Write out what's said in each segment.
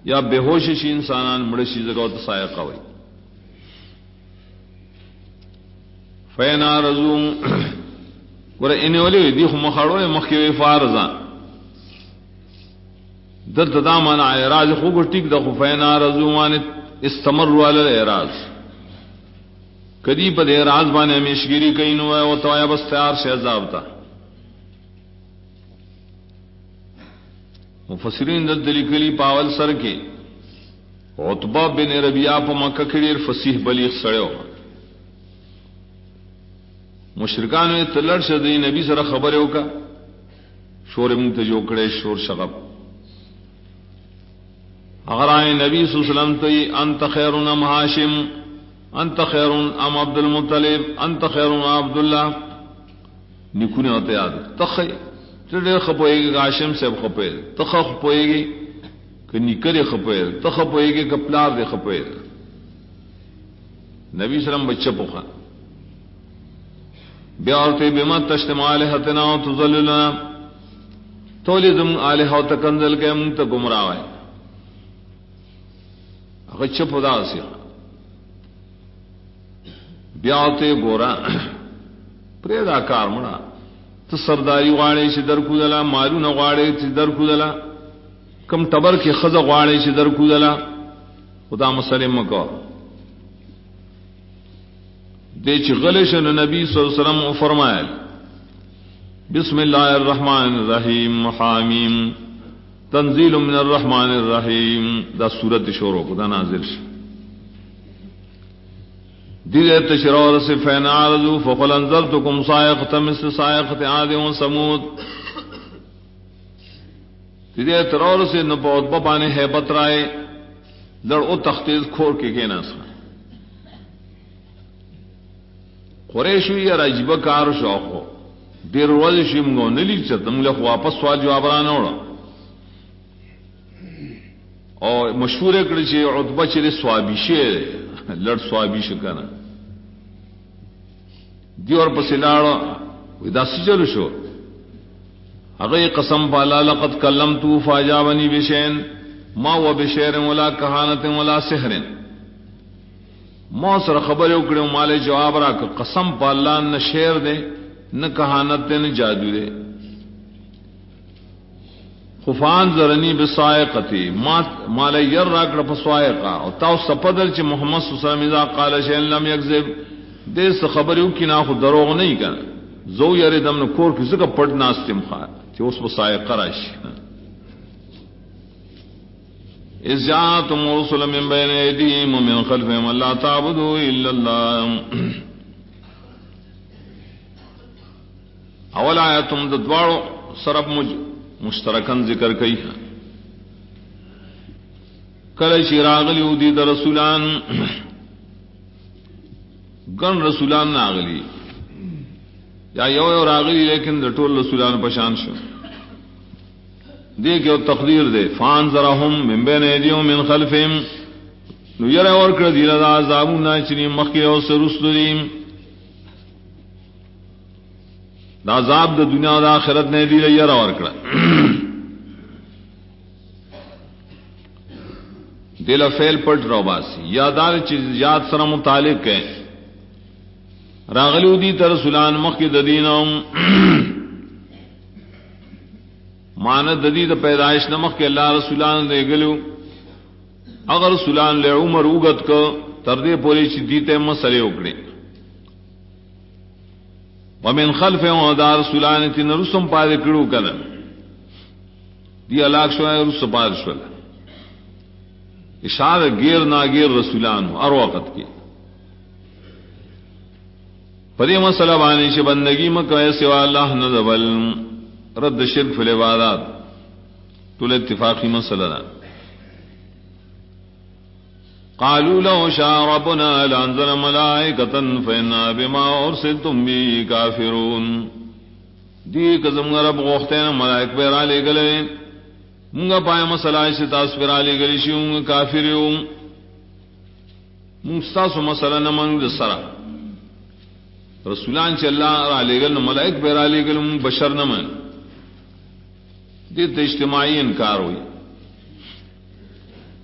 یا بے ہوش شي انسانان مړ شي زګو ته صاعقه وي. فین ارزوم ور ان ولي دي خو مخړو مخکې فارزا دلته دا معنا اعراض خو ټیک د خو فین ارزوم استمروا علی الاعراض کدی په اعراض باندې همیشګری کینو او تو بس تیار شه عذاب تا. مفسرین دل کلی پاول سر کې عتبہ بن ربیعہ په مکه کې ډیر فصیح بلیغ سړیو. مشرکان تلل شه د نبی سره خبره وکا شور مونږ ته جوړ کړي شور شغب. اگر آئے نبی صلی اللہ علیہ وسلم ته انت خیر ام ہاشم انت خیر ام عبد المطلب انت خیر ام عبد الله نکونه ہوتے یاد تخ ډېر خپويږي هاشم صاحب خپوي تخ خپويږي کني کړي خپوي تخ خپويږي کپلار دې خپوي. نبی صلی الله علیہ وسلم بچ پوخا بیا ورته بما تشتمال هتنا تذللنا تولزم الہ تکنزل کے من ته گمراه وای هغه چپ ودا سی بیا ته ګورا پرې دا کار مړه ته سرداری غواړي چې در کودلا مالونه غواړي چې در کودلا کم تبر کې خزه غواړي چې در کودلا خدا مسلم مکو دې چې غلش نبی صلی الله علیه وسلم فرمایل بسم الله الرحمن الرحیم حامیم تنزیل من الرحمن الرحیم دا سورت شروع کو دا نازل شي دیدے تشرور سے فین عارضوا فقل انذرتکم صاعقة مثل صاعقة عاد و ثمود. دیدے ترور سے نبوت بپانے ہیبت رائے لڑ او تختیز کھور کے کہنا سا قریشوی یا راجبہ کار شوقو دیر روز شیمگو نلی چتم لکھ واپس سوال جواب رانا اوڑا اور مشہور اکڑی چھے عطبہ چھے سوابیشے لڑ سوابیش کنا دی اور پس لاڑا ودا سی چلو شو اگر قسم پالا لقد کلمتو فاجابنی بشین ما و بشیر ولا کہانت ولا سحر ما سر خبر اکڑی مالے جواب را کہ قسم پالا نہ شیر دے نہ کہانت دے نہ جادو دے. خفان زرنی بصائقتی مال یر راکڑ پسوائقا اور تاو سپدر چی محمد صلی اللہ علیہ وسلم اذا قال شئن لم یکذب دے سے خبریو کی ناخو دروغ نہیں کنا زو یر دم نکور کی زکا پڑ ناستیم خواہ چی اس بصائقا راشی اذ جاءتم رسل من بین ایدیہم ومن خلفہم اللہ تعبدوا الا اللہ. اول آیتم ددوارو سرب مشترکن ذکر کئی کل شراغلی دی در رسولان گن رسولان ناغلی یا یو راغلی لیکن در طول رسولان پشان شو دیکھ یو تقدیر دے فانذرہم من بین ایدیہم من خلفہم نو یر اور کر دیل دا عذابون ناچنی مخی او سرسل دیم دا عذاب دا دنیا دا آخرت نے دی یر اور کر دل فیل پٹ رو باسی یادار چیز یاد سر متعلق ہے راغلیو دی تر رسولان مخی ددینم ماند دی دا پیدائش نمخ کے اللہ رسولان دے گلو اگر رسولان لے عمر اوگت کو تردے پوری چی دیتے مسئلے اکڑے ومن خلف دا رسولان تین رسم پادے کڑو کدن دی علاق شوائے رسم پاد شوائے اشارہ گیر ناگیر رسولان ہو ار وقت کی پدی مسئلہ بانی چی بندگی مکوئے سوا اللہ نذبل رد شرک فی العبادات طول اتفاقی مسئلہ دا قالوا لو شاء ربنا لانزل ملائکتا فإنا بما ارسلتم بی کافرون دی کزم رب غوختین ملائک پیرا لے گلے منگا پائے مسئلہ ایسی تاس پیرا لے گلی شیوں کافریوں منگستاسو مسئلہ نمانگ دسرا رسولان چی اللہ را لے گل ملائک پیرا لے گل منگ بشر نمان دیت اجتماعی انکار ہوئی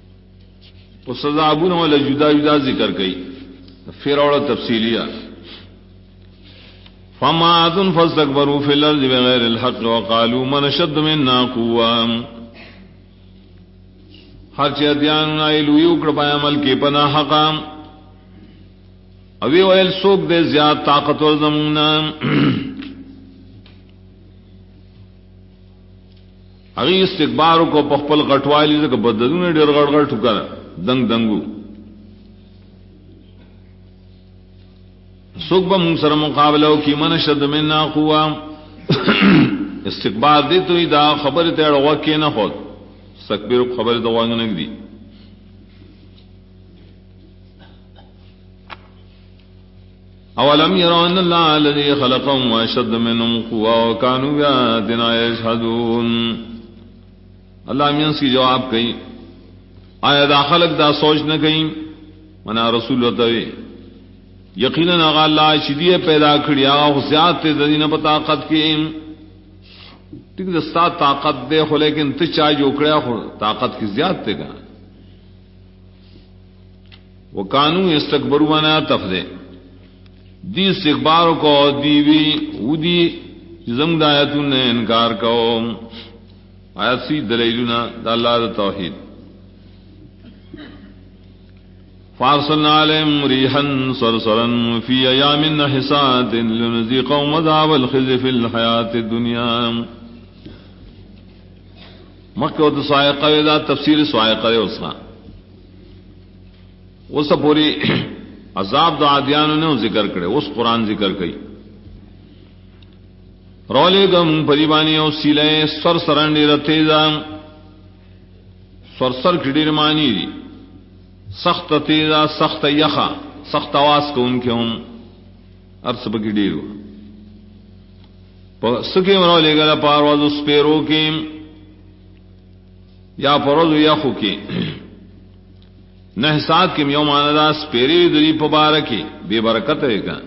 وہ سزابون والا جدا جدا ذکر گئی پھر اور تفصیلیہ فما عاد فاستكبروا في الارض بغير الحق وقالوا من اشد منا قوة ہر چیتیان نائلو یوکڑ پای عمل کی پناہ حقام اوی ویل سوک دے زیاد طاقتور زمونا اگی استکبارو کو پخپل غٹوالی سے بددون ڈیر غٹ غٹ ٹھکر دنگ دنگو سوک با منصر مقابلو کی من شد مننا قوا استکبار دی تو دا خبر تیڑ وکی نہ خود سکبیر خبر تو وانگ نگ دی اولم يروا ان الله الذي خلقهم واشد منهم قوة وكانوا بآياتنا يجحدون اللہ میانس کی جواب کئی آیا دا خلق دا سوچ نہ کئی منا رسول وتوی یقینا اغا اللہ شدی پیدا کھڑی آغا زیاد تے دین په طاقت کی ٹھیک دستا طاقت دے خو لیکن تے چا جو کڑیا خو طاقت کی زیاد تے گا وکانو استکبروا تفدے دی استکبار کو دیوی ودی زمد آیتون نے انکار کو آیت سی دلیلنا دا اللہ دا توحید فارسلنا علیہم ریحا صرصرا فی ایام نحسات لنذیقهم عذاب الخزي فی الحیات الدنیا مکہ و سائقہ دا تفسیر سائقہ اس کا وہ سب پوری عذاب دا عادیان نے ذکر کرے اس قرآن ذکر کئی رولے گم پریبانی او سیلے سر سرنڈی رتیزا سر کھڑی مانی دی سخت تیزا سخت یخا سخت آواز کو ان کے ہم عرص بکی ڈیرو سکے رولے گا پارواز اس پیرو کی یا پروز یخو کی نحسات کے یوم آنداز پیری دری پبارکی بے برکت ہے گا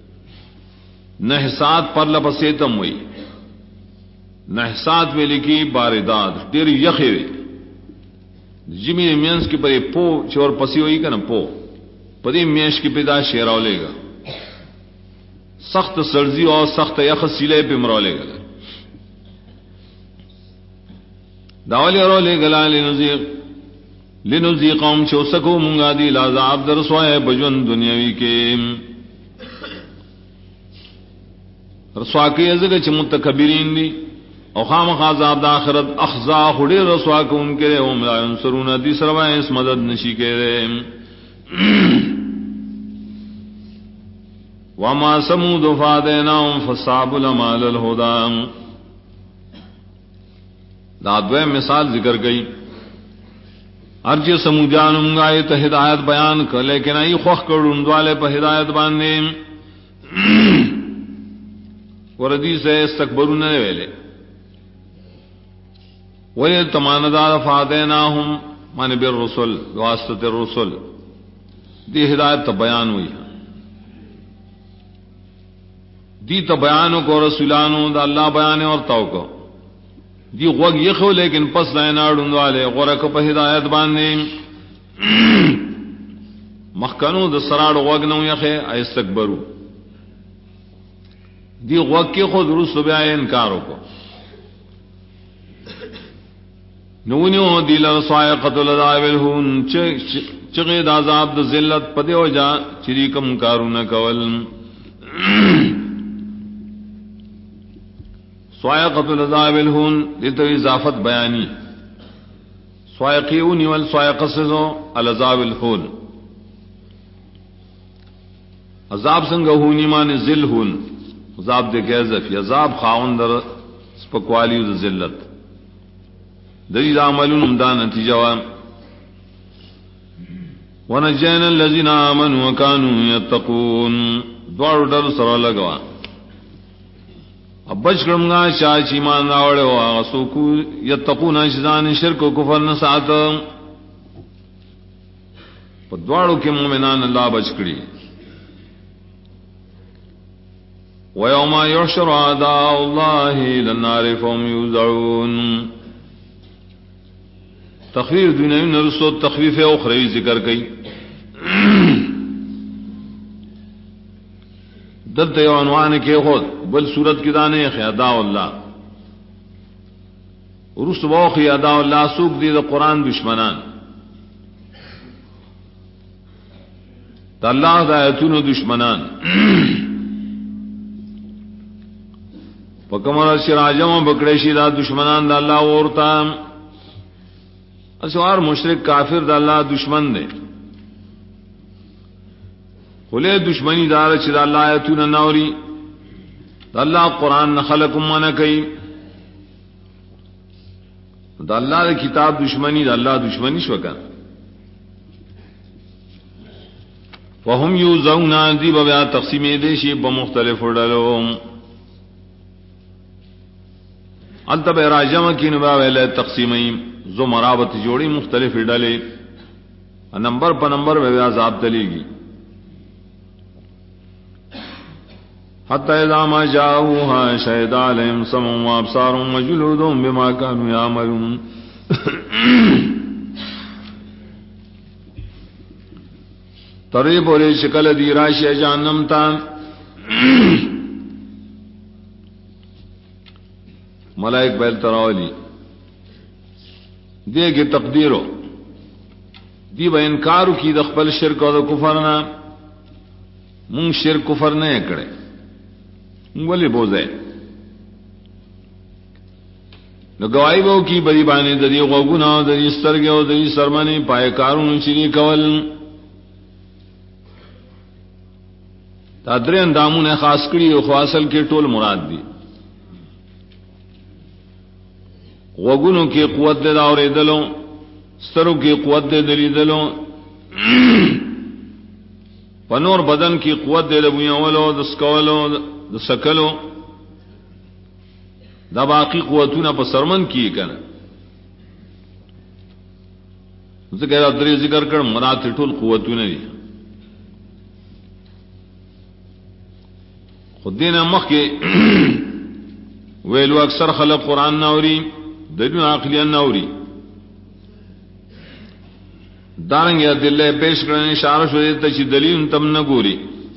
نحسات پر لپسیتم ہوئی نحسات میں لکھی بارداد تیری یخی ہوئی جمی مینس کی پری پو چور پسی ہوئی کا نا پو پری میش کی پیدا شیراو لے گا سخت سرزی اور سخت یخ سیلے پہ مرو لے گا داولی رو لے گلا لنذیقهم چوسکو منگا دی لعذاب در سوائے بجون دنیاوی کے رسوا کی ازگا چھ متکبرین دی او خام خاصاب دا آخرت اخزا خڑی رسوا کو ان کے رہے لا ینصرون دی سروائے اس مدد نشی کے رہے وما سمود فادیناهم فصعب لمال الہدا دا دوے مثال ذکر گئی ارج سمودیان منگائے تو ہدایت بیان کر لیکن ای خوخ کرن والے پہ ہدایت باندھے وردی سے استکبرون نے ویلے ولی تماندار فادیناہم مانے بالرسل واسطت الرسل دی ہدایت تو بیان ہوئی دی تو بیانوں کو رسولانوں دا اللہ بیانے اور تو کو دی غوگ یخو لیکن پس لائناڑن والے غورک پہ ہدایت باندھے مخکنو دا سراڑ غوگ نو یخے ایستکبرو دی غوگ کی خود درست بیائے انکارو کو نونیو دی لرسائقت العذاب الہون چغید عذاب دا ذلت پدیو جا چریکم کارو نکول سوائقت العذاب الہون دیتو اضافت بیانی سوائقیونی والسوائقصصو العذاب الہون عذاب سنگا ہونی مانے ذل ہون عذاب دے کے عذفی عذاب خاون در سپکوالی و ذلت دلیل عملون امدان نتیجوان ونجین الذین آمنوا وکانوا یتقون دوار در سر لگوان اب بچ کرمگا شاہ چیمان راوڑے ہو آغا سوکو یتقون اشزان شرک و کفر نسات پا دوارو کے مومنان اللہ بچ کری وَيَوْمَ يُحْشَرُ أَعْدَاءُ اللَّهِ إِلَى النَّارِ فَهُمْ يُوزَعُونَ تخفیف دنیاوی نرسو تخفیف اخروی ذکر کئی دلت یو عنوان کے خود بل صورت کی دانے ادا اللہ رس ووخی ادا اللہ سوک دی دا قرآن دشمنان دا اللہ دا ایتون دشمنان پکمر شراجم بکڑیشی دا دشمنان دا اللہ اورتا اسوار مشرک کافر دا اللہ دشمن دے خلے دشمنی دار چھ دا اللہ ایتون نوری دا اللہ قرآن نخلقم مانا کئی دا اللہ دا کتاب دشمنی دا اللہ دشمنی شوکا فهم یوزون دی بیا تقسیم دیشی بمختلف ڈلوم التب راجم کی نبا ویلے تقسیمیں زو مرابط جوڑی مختلف ڈلے نمبر پا نمبر بے عذاب دلی گی حتی اذا ما جاؤوها شہد علیہم سمعوا وابصارهم وجلودهم بما كانوا يعملون تریب اور شکل دی راشی جہنم تا ملائک بیل تراولی دے گی تقدیرو دی با انکارو کی دخبل شرک و کفرنا من شرک کفر نہیں کرے ولی بوزے نو گواہی بو کی بری بانے دری غوگونا دری سترگو دری سرمنی پائے کارون چری کول تادر انداموں نے خاص کری و خواصل کے ٹول مراد دی غوگونوں کی قوت دے داور دلوں ستروں کی قوت دے دلی دلوں پنور بدن کی قوت دے دبویاولو دسکولو دسکلو دا باقی قوتوں نہ پسرمن کی کنا ذکر ادری ذکر کر مراد ٹول قوتوں نے خود دینا مخ کے ویلو اکثر خلق قرآن ناوری دلیل عقلیہ ناوری دارنگ یا دلہ پیش کرنے اشارہ شو دیتا چی دلیل تم نہ گوری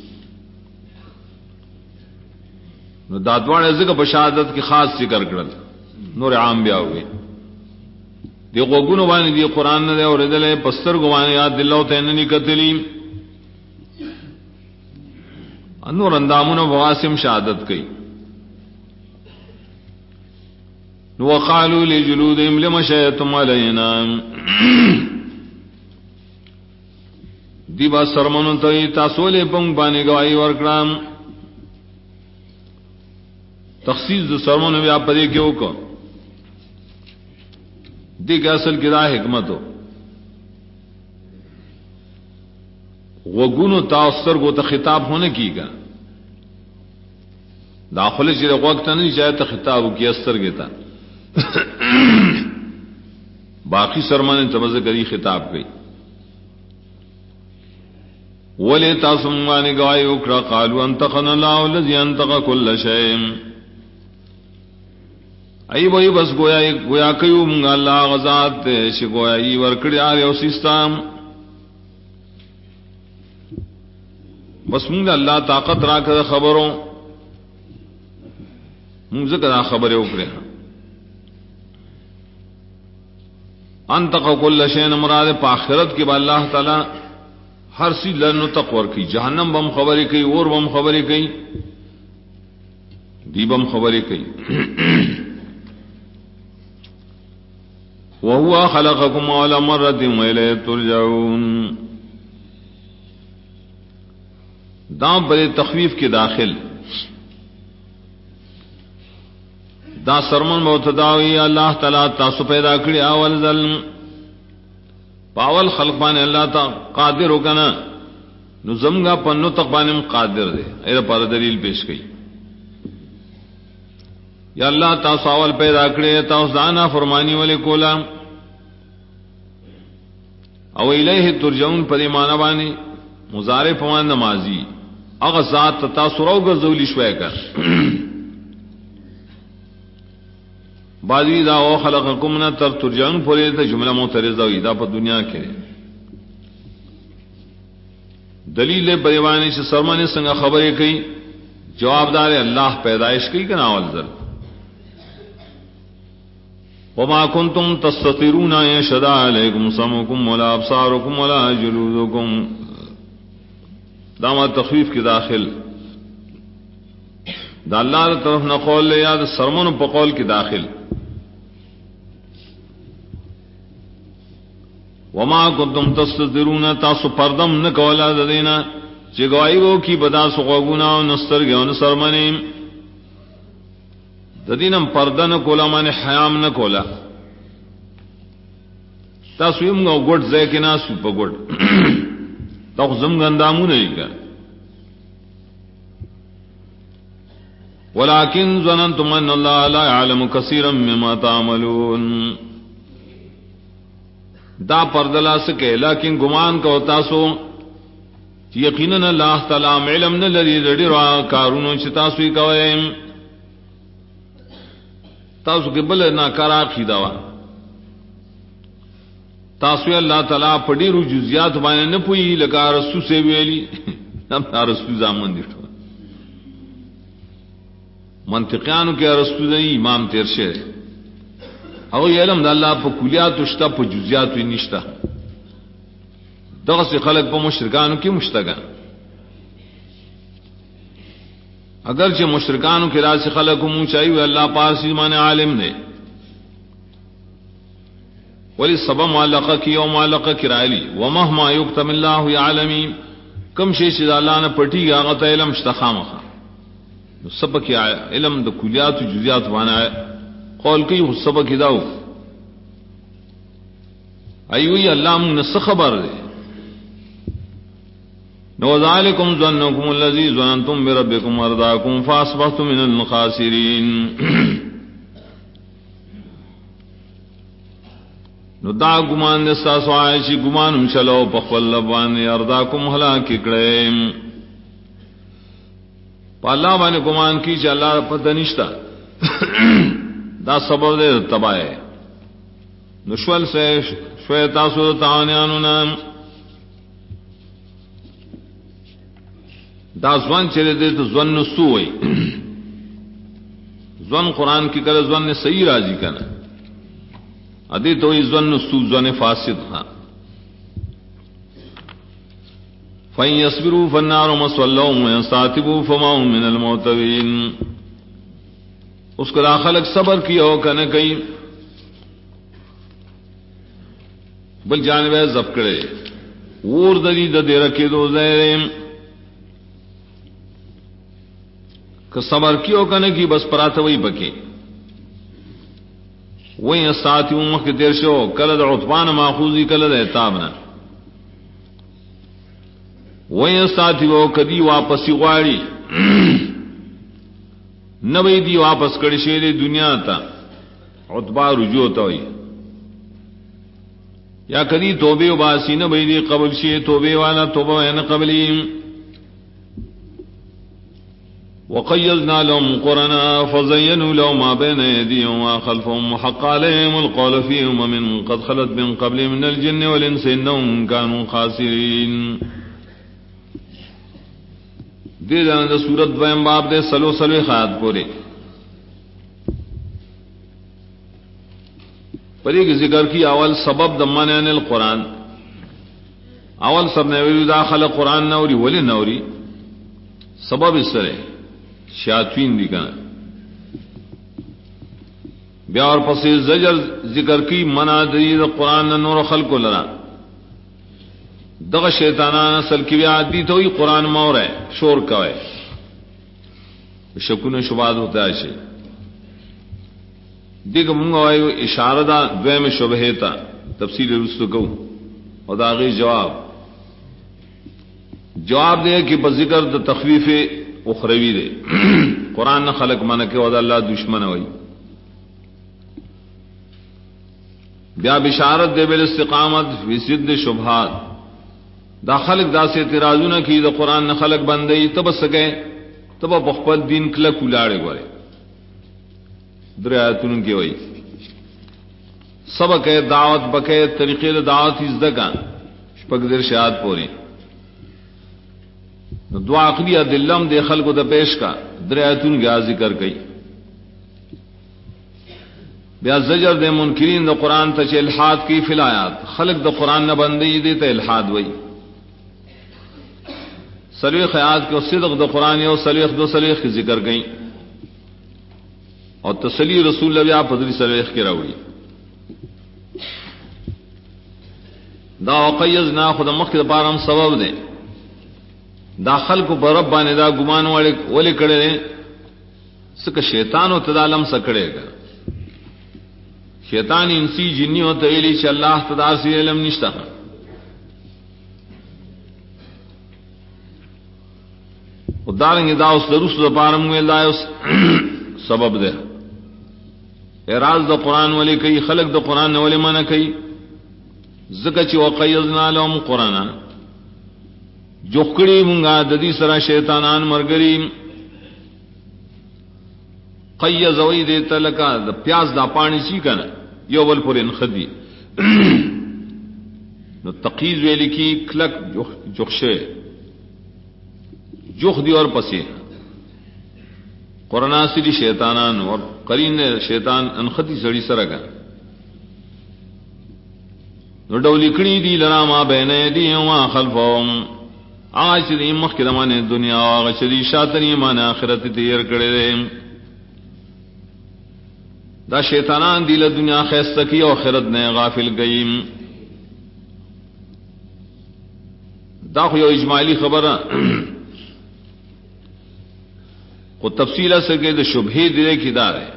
داتوان ذکر بشہادت کی خاص ذکر کرل نور عام بیا ہوئے دی غوگونو بانی دی قرآن نہ دے اور دلے پستر گوانے یاد دلہ تیننی قتلیم انور اندامون وغاسم شہادت کئی وقالوا لجلودهم لما شهدتم علينا دی با سرمنو تی تاسولے پنگ بانے گواہی ورکرام تخصیص دو سرمنو بیا پدے کیوں کو دی کہ اصل کی دا حکمت ہو وگونو تاثر کو تا خطاب ہونے کی گا داخل چیرے وقت نہیں چاہے تا خطاب کی اثر گیتا باقی سرمان تمز کری خطاب کی ولی تاسمانی گواہی اکرا قالوا انتقنا اللہ الذی انتق کل شیء ای وہی بس گویا کیو منگا اللہ غزات چھ گویا ای ورکڑی آرے او سیستام بس منگا اللہ طاقت را کر خبروں منگ ذکر خبریں اکرے ہیں انتق کل شیء مراد پاخرت کے با اللہ تعالی ہر سی لن تقور کی جہنم بم خبریں کئی اور بم خبریں کئی دی بم خبریں کئی وَهُوَ خَلَقَكُمْ أَوَّلَ مَرَّةٍ وَإِلَيْهِ تُرْجَعُونَ دام پر تخفیف کے داخل دا سرمن موتداوی اللہ تعالیٰ تاسو پیدا کری اول ظلم پاول خلق بانے اللہ تا قادر ہو کنا نظمگا پنو تقبانم قادر دے ایرہ پر دلیل پیش گئی یا اللہ تاسو اول پیدا کری تاسو دانا فرمانی والے کولا او الیہ ترجعون پر ایمان بانی مضارع پمان نمازی اغزات تاسو رو گزولی شوئے کر بعضی دا او خلقکم نہ ترجعون پوری تے جملہ معترضہ ہوئی دا پر دنیا کے دلیل بیوانی سے سرمن سنگا خبریں کئی جواب دار اللہ پیدائش کی کہ ناول ذل وما کنتم تستطيعون ان يشهد عليكم سمعكم ولا ابصاركم ولا جلودكم دامہ تخفیف کے داخل دا اللہ طرف نہ قول لے یاد سرمن پقول کے داخل وما کنتم تستطيعون تاسو پردم نہ کولا دینا چې گواہی وو کی بدا سوغونا او نستر گون سرمنیم ددینم پردن کولا معنی حیام نہ کولا تاسو یم نو ګډ ځای کې ناسو په ګډ تاسو زم غندامو نه لګا ولكن ظننتم ان الله لا يعلم كثيرا مما تعملون دا پردلا سکے لیکن گمان کو تاسو یقینا اللہ تعالی علم نہ لري رډي را کارونو چې تاسو یې کوئ تاسو کې بل نه کرا خیدا وا تاسو اللہ تعالی په ډیرو جزئیات باندې نه پوي لکه رسول سے ویلي هم رسول زامن دي منطقيانو کې رسول دی امام تیر شه او علم د الله په کلیات او شته په جزئیات نشته دغه خلق په مشرکانو کې مشتګا اگرچہ مشرکانو کے راز خلق منہ چاہیے اللہ پاس ایمان عالم نے ولی سبا معلقہ کی او معلقہ کرائلی ومہما یکتم اللہ یعلمی کم شیش دا اللہ نے پٹی گا غط علم اشتخامخا سبا کی علم دا کلیات و جزیات وانا ہے قول کی سبا کی داو ایوی اللہ من نس خبر دے وذالکم ظنکم الذی ظننتم بربکم ارداکم فاصبحتم من الخاسرین نو دا گمان نستا سوائشی گمان چلو پخول لبانی ارداکم ہلاک کڑیم پا اللہ بانے گمان کی چا اللہ پتہ نشتا دا سبب دے تبائے نشول سے شویتاسو تاوانیانو نام دا زوان چلے دے تو زون نسو ہوئی زون قرآن کی کل زون نے صحیح راضی کنا ادی تو زون نسو زون فاسد ہاں فَإِن يَصْبِرُوا فَالنَّارُ مَثْوًى لَّهُمْ وَإِن يَسْتَعْتِبُوا فَمَا هُم مِّنَ الْمُعْتَبِينَ اس کو خلق صبر کیا ہو کنا کئی بل جانب ہے زبکڑے اور دلی دے رکھے دو زیریں کہ صبر کیو کنے کی بس پرات وہی بکے وہی ساتھی امت کے دیر شو کلد عطبان ماخوذی کلد اعتابنا وہی ساتھی وہ کدی واپسی غاڑی نبی دی واپس کڑی شیر دنیا تا عطبا رجوع تا ہوئی یا کدی توبے و باسی نبی دی قبل شیر توبے وانا توبہ وین قبلیم وقيضنا لهم قرنا فزينوا لهم ما بين أيديهم وما خلفهم وحق عليهم القول في أمم قد خلت من قبل من الجن والإنس إنهم كانوا خاسرين دے جانا دا سورت دویم باب دے سلو خیات پورے پری کی ذکر کی اول سبب دمانین القرآن اول سب نے داخل قرآن نوری ولی نوری سبب اس طرح شیاطین دی کنا بیا اور پس زجر ذکر کی منع دی قرآن نور خلق لرا دغ شیطانان اصل کی بیا دی تو ہی قرآن مور ہے شور کا ہے شکون شباد ہوتا ہے شی دیکھ منگا ہے اشارہ دا دویم شبہ تا تفصیل رستو کو اور داغی جواب دے کہ بذکر دا تخویف اخروی دے قرآن نہ خلق من کے ودا اللہ دشمن ہوئی بیا بشارت دے بالاستقامت فی ضد شبہات دا خلق دا سے اعتراضونه کی دا قرآن نہ خلق بندئی تب سکے تب بخپل دین کلا کلاڑے گورے درایاتن کی ہوئی سبق دعوت بکے طریقے دعوت ازدکا شپک در شہاد پوری دعا عقلی دلم دے خلق دا پیش کا درایتون گیا ذکر کئی بیا زجر دے منکرین دا قرآن تچ الحاد کی فی الآیات خلق دا قرآن نہ بندی دے تا الحاد وئی سلوی خیات کے صدق دا قرآن اور سلیخ دو سلیخ کی ذکر گئی اور تسلی رسول اللہ پدری سلیخ کی روڑی دا وقیز نا خود مخ کے پارم سبب دے داخل کو برب بانے دا گمان والے ولے کڑے دے سک شیطان و تدالم سکڑے گا شیطان انسی جنی و تویلی چ اللہ تدا سی علم نشتا اداریں دا اس درست دا پارم میں دا اس سبب دے اعراض دا قرآن والے کئی خلق دا قرآن والے مانا کئی زکچ وقیزنا لهم قرآن جوکڑی منگا ددی سرا شیطانان مرگری قیز وی دیتا لکا دا پیاز دا پانی چی کنا یو بل پر انخدی نو تقیز ویلی کی کلک جوخشے جوخ دی اور پسی قرآن سری شیطانان اور قرین شیطان انخدی سڑی سرگا نو ڈولی کڑی دی لنا ما بین ایدی وما خلفهم آج دی مخ کی دمانے دنیا آغا چلی شاتنی مان آخرت تیر کڑے دے دا شیطانان دی لدنیا خیست کی و آخرت نے غافل گئیم دا خو یو اجمالی خبر کو تفصیلہ سکے دا شبہی دے کی دار ہے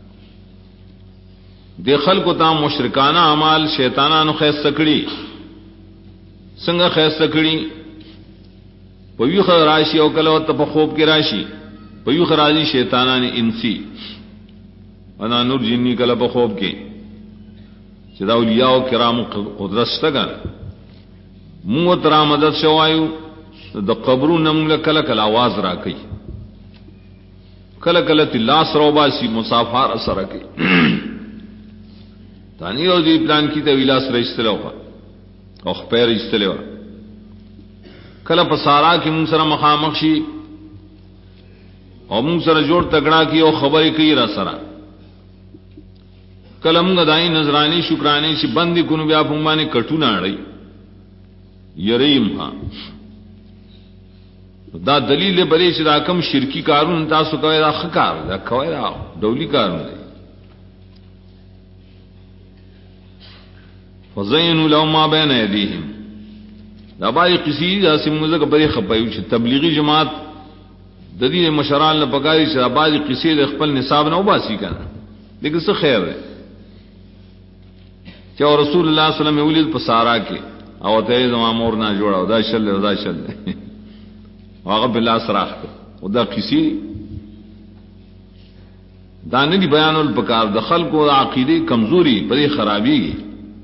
دے خلق تا مشرکانہ اعمال شیطانانو خیست سکڑی سنگا خیست سکڑی پیوخ راشی او کلوت پا خوب کی راشی پیوخ راجی شیطانان انسی انا نور جنی کلا پا خوب کی چدا اولیاء و کرام قدرت شتگا مونگ ترا مدد شوائیو دا قبرون نمونگ کلا کلا آواز را کئی کلا کلا تلاس رو باسی مسافار اثر کی تانی او دی پلان کی تا ویلاس را استلو او خپیر استلو کلا پسارا کی مونگ سر مخامخ شی او مونگ سر جوڑ تگڑا کی او خبری کی را سرا کلا مونگ دائی نظرانی شکرانی شی بندی کنو بیا پنگمانی کٹونا رئی یریم ہاں دا دلیل بلی چی دا کم شرکی کارون تاسو کوئی دا خکار دا کوئی دا دولی کارون دی فزینو لهم ما بین ایدیہم دا باری قسی دا سموزک بری خپایو چی تبلیغی جماعت ددین مشران لپکاری چی دا باری قسی دا خپل نصاب نو باسی کنا لیکن سا خیر ہے چاو رسول اللہ صلی اللہ علیہ وسلم اولید پسارا کے او تیز مامور نہ جوڑا دا شل دا شل واغب بالله سراخ او دا قسی دانے دی بیان الپکار دخل کو عقیدی کمزوری بڑی خرابی گی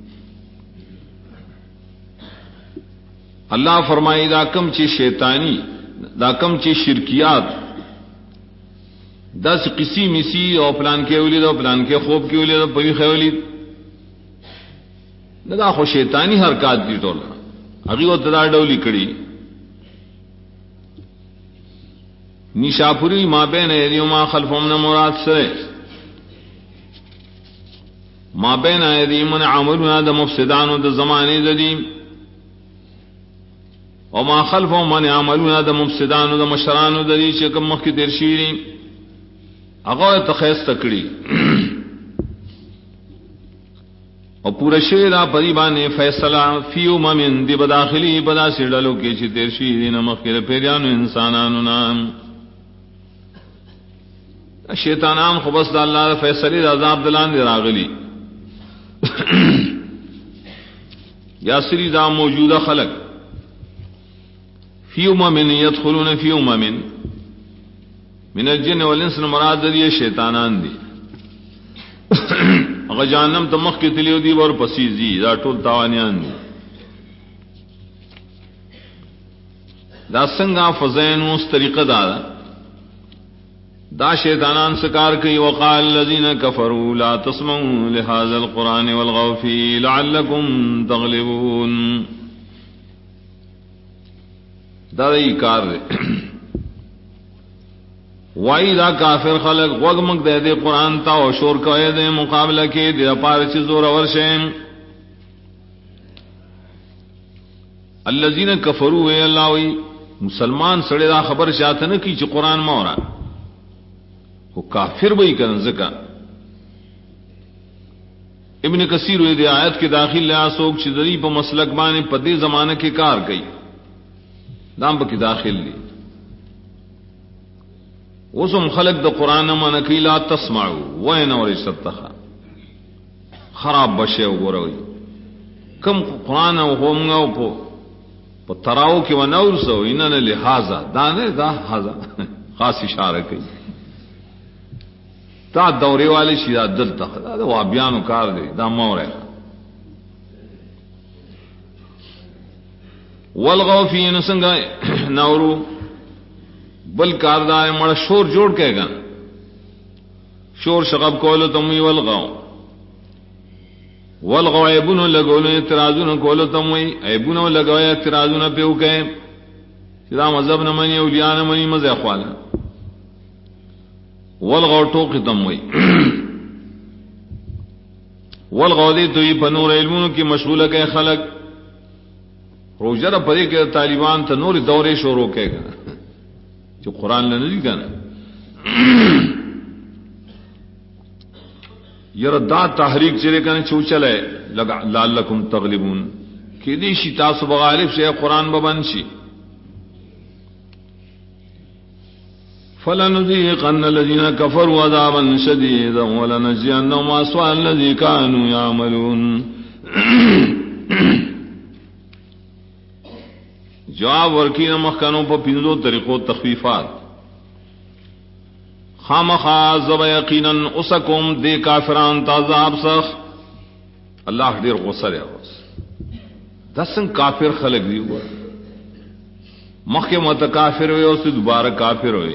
اللہ فرمائی دا کم چی شیطانی دا کم چی شرکیات دا سی قسی مسی او پلان کے اولید او پلان کے خوب کے اولید او پوی خیولید دا خو شیطانی حرکات دی ٹولا اگی وہ تدا ڈولی کڑی نیشاپوری ما بین ایدیو ما خلفهم نے مراد سے ما بین ایدیو من عملنا دا مفسدان دا زمانے ددیم وما خلفهم من عملنا دا مفسدان دا مشران ددی چکم مخ کی ترشیری اگو تخیص تکڑی اور پورا شیرہ پریبانے فیصلہ فی امم دی بداخلی بدا سیڑلو کی چی ترشیری نمخ کی پیریانو انسانانو نام شیطانان خبص دا اللہ فیصلی دا عذاب دلان دی راغلی یا سری دا موجودہ خلق فی امم یدخلون فی امم من الجن والانس مراد دی شیطانان دی اگر جہنم تمخ کی تلیو دی اور پسیزی دا ٹول تاوانیان دی دا سنگا فزین اس طریقہ دا دا شیطانان سکار کی وقال الذين كفروا لا تسمعوا لهذا القرآن والغوا فيه لعلكم تغلبون. دا ای کار وائی دا کافر خلق وگمک دے دے قرآن تا و شور کوئے دے مقابلہ کے دے پار چیزور ورشیں. الذین کفروا اے اللہ وی مسلمان سڑے دا خبر چاہتا نہ کی چی قرآن مورا وہ کافر بھئی کرن زکا. ابن کثیر ہوئے دے آیت کے داخل لیا سوک چی دری پا مسلک بانے پا دے زمانہ کے کار گئی دام پا کی داخل لی وسم خلق دا قرآن مانا کی لا تسمعو وین اور اشتتخا خراب بشے ہو روی کم قرآن ہومگا پا تراؤ کی ونور سو انہاں لحاظا دانے دا حاظا خاص اشارہ کی تا دورے والے شیدہ دل تخ دا وابیانو کار دے دا مورے والغو فی نسنگا نورو بل کاردار مڑا شور جوڑ کے گا شور شغب کولو تموی والغو والغو عیبونو لگولو اعتراضونو کولو تموی عیبونو لگوئے اعتراضونو پیو کہے چدا مذہب نمانی اولیاء نمانی مزہ خوالا والغو ٹوقی تموی والغو دی توی پنور علمونو کی مشغولہ کے خلق روجر پدے کے طالبان تا نور دورے شورو کے گا جو قرآن لے نہیں کہنا یر دا تحریک چرے کہنے چھو چلے لعلکم تغلبون کہ دیشی تاسو بغالب سے قرآن ببنشی فلنذيقن الذين كفروا عذابا شديدا ولنجزينهم أسوأ الذي كانوا يعملون. جواب ورکین مخکنوں پر پنزو طریقوں تخفیفات خامخا زب یقینا اسکم دے کافران تازاب سخ اللہ دیر غصر ہے دسن کافر خلق دی ہوا مخ متکافر ہوئے اس دوبارہ کافر ہوئے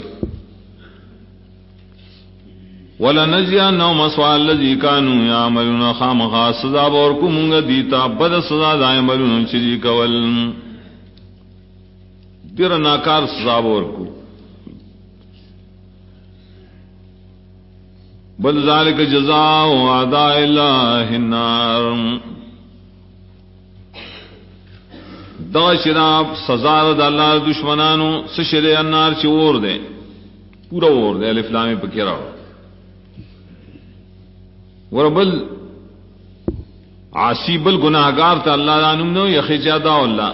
وَلَنَجْزِيَنَّهُمْ أَسْوَأَ الَّذِي كَانُوا يَعْمَلُونَ خامخا سزا بورکو منگا دیتا بد سزا دائملون چری کول دیر ناکار سزا بورکو بل ذالک جزاء اعداء اللہ النار دا شراب سزا دا اللہ دشمنانو سشرے النار چی اور دے پورا اور دے الف لام پہ کہہ رہا وربل عاصی بل گناہگار تا اللہ دانم نو یخی جادا اللہ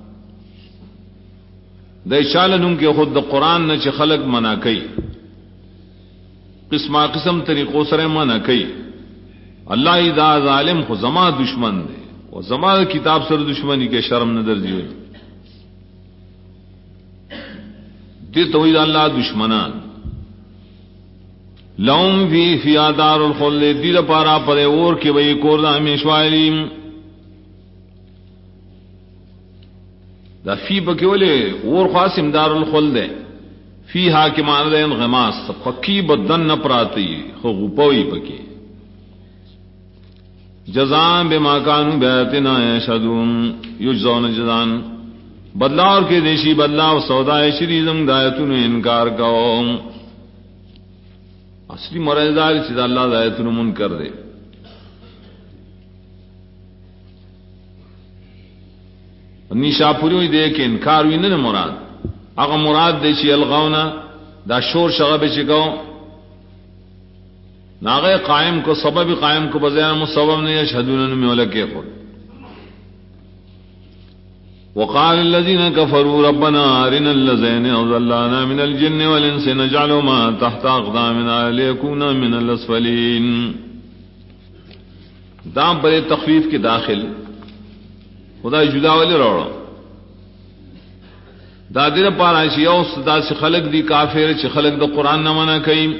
دا شالنم کے خود دا قرآن نہ چ خلق منع کئی قسم قسم طریقوں سر منع کئی اللہ دا ظالم خو زما دشمن دے اور زما کتاب سر دشمنی کے شرم نہ درجی ہوئی دے توحید اللہ دشمنان لهم فی دار الخلد دل پارا پدے اور کے وہی کوردا ہمیشوالیم دا فی بکے ولے اور قاسم دار الخلد فی حاکمان دے انغماس پکی بدن نہ پراتی خو غپوی پکی جزاء بما كانوا بآياتنا يشهدون یجزون جزان بدلا اور کے دیشی بدلا سودا شریزم دایتن انکار کو اصلی مرادار سیدھا اللہ دایتن منکر دے نیشا پوری ہوئی دے کہ انکار ہوئی نہ مراد اگر مراد دے چی الغونا دا شور شغب چکو ناغے قائم کو سبب قائم کو بزیان مسبب نے یشہدون میں ولکے خود وقال الذين كفروا ربنا أرنا الذين أضلنا من الجن والإنس نجعلهما تحت أقدامنا ليكونا من الأسفلين. دام پر تخفیف کے داخل خدا جدا والے روڑا دادر پاراشی او صدا سے خلق دی کافر چ خلق دا قرآن نہ منع کئ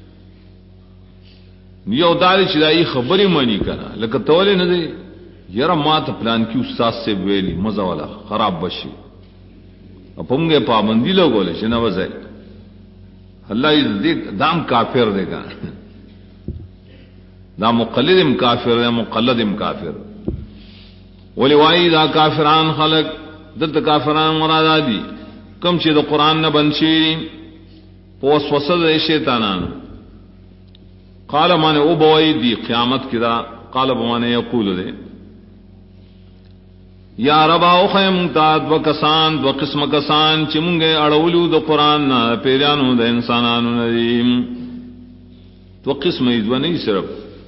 یو دار چدائی خبری مانی کرا لکہ تولے نہ دے یرا مات پلان کی استاد سے ویلی مزہ والا خراب بشی اپنگے پابندی لوگوں لے چنا وزے اللہ دام کافر دے گا، دا مقلدم کافر ہے، مقلدم کافر ولی وائی دا کافران خلق دلت کافران مراد دی کم چی دا قرآن نہ بنشی پوس وسد شیطانان قال مانے او بوئی دی قیامت کی دا قال بمانے یقول دے یا ربا او خیمتا دو کسان دو قسم کسان چی منگے اڑولو دا قرآن نا پیرانو دا انسانانو ندیم دو قسم ایدو نہیں صرف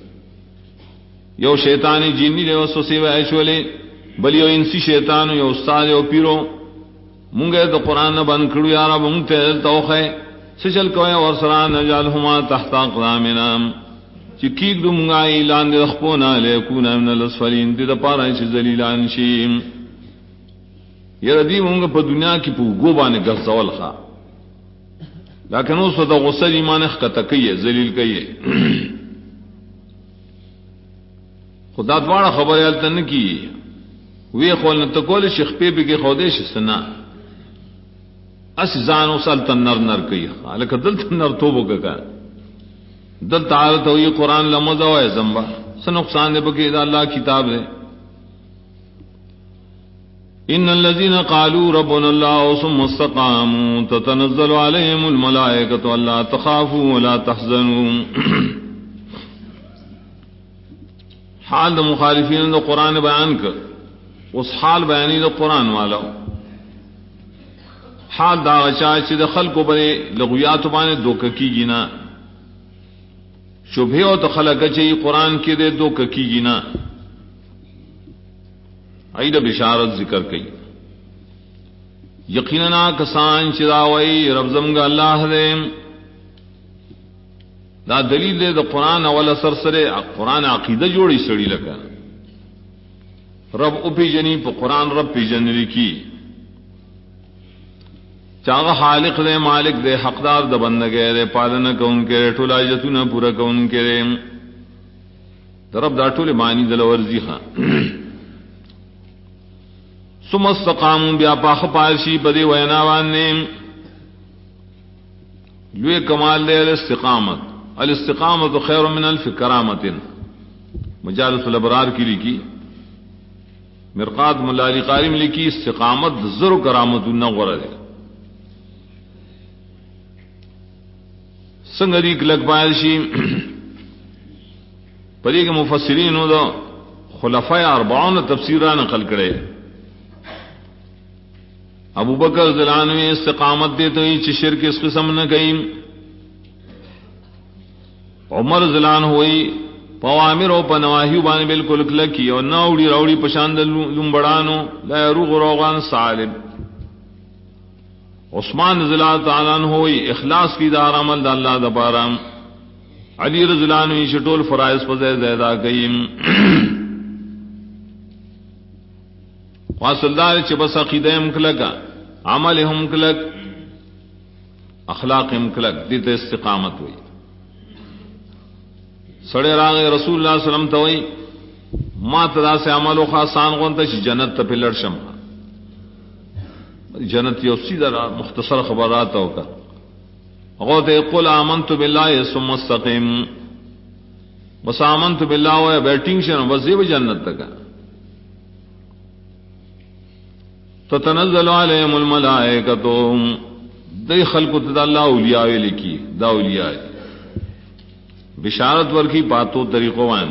یو شیطانی جینی لے وسوسی و ایشولی بل یو انسی شیطانو یو استاد یو پیرو منگے دا قرآن نا بند کرو یا رب منگتے توخے سچل کوئے ورسران نجالہما تحت اقدامنا چی کیک دو منگائی لان دے دخپونا لیکونا من الاسفلین دے دا پارا چی زلیلان شیم یہ ردی منگا پا دنیا کی پو گوبانے گرزول خواہ لیکن اس وقت غصہ ایمان اخکتا کئیے زلیل کئیے خدا دوارا خبر یالتا نکی وی خول نتکول شیخ پی پی کے خودیش سنا اس زانو سالتا نر نر کئی لکہ دلتا نر توبو کا دلتا عالتا ہوئی قرآن لمزہ ہوئے زنبا سنقصان دے بکی دا اللہ کتاب دے ان الذين قالوا ربنا الله ثم استقاموا تتنزل عليهم الملائكة الا تخافوا ولا تحزنوا حال دا مخالفین دا قرآن بیان کر اس حال بیانی دا قرآن والا حال دا غچا چی دا خلق بنے لغویات بانے دوکہ کی گینا شبہ و تخلق چی قرآن کے دے دوکہ کی گینا عید بشارت ذکر کئی یقیننا کسان چراوئی رب زمگا اللہ دے دا دلیل دے دا قرآن اولا سرسرے قرآن عقیدہ جوڑی سڑی لکا رب اپی جنی پا قرآن رب پی جن لکی چاگا خالق دے مالک دے حقدار دا بندگے دے پالنا کون کرے ٹولا جتونا پورا کون کرے دا رب دا ٹول معنی دل ورزی خان ثم استقاموا بیا پاخ پارشی بدی ویناوان نے لوے کمال دے الاستقامت الاستقامت خیر من الف کرامت مجالس الابرار کی لکھی مرقات ملا علی قارم لکھی استقامت زر کرامت نغور دے سنگری کلک پارشی پدی کے مفسرین ہو دو خلفاء اربعون تفسیرہ نقل کرے ابو بکر ذلان میں استقامت دے تو ہی شرک اس قسم نہ گئی عمر ذلان ہوئی پوامر و پنواہی بان بالکل کلکی اور نہ اڑی روڑی پشاند لمبڑانو لا یروغ روغان سالم عثمان ذلان تعالیٰ ہوئی اخلاص کی دار عمل دا اللہ دا پارام علی رضلان ہوئی شٹول فرائض پزے زیدہ گئیم واصلدار چ بس عقیدہ مکلک عمل ہم کلک اخلاق مکلک دیت استقامت ہوئی سڑے راغ رسول اللہ صلی اللہ علیہ وسلم توئی ما تدا سے عمل و خاصان غونتا چ جنت تے پلڑ شم جنت یو سیدھا مختصر خبرات ہو کر غوت قل آمنت باللہ ثم استقم بس آمنت باللہ و بیٹنگ شن وزیب جنت تک تتنزل علیہم الملائکۃ دی خلق تدا اللہ اولیاء لکی دا اولیاء بشارت ورکی باتوں طریقوں وان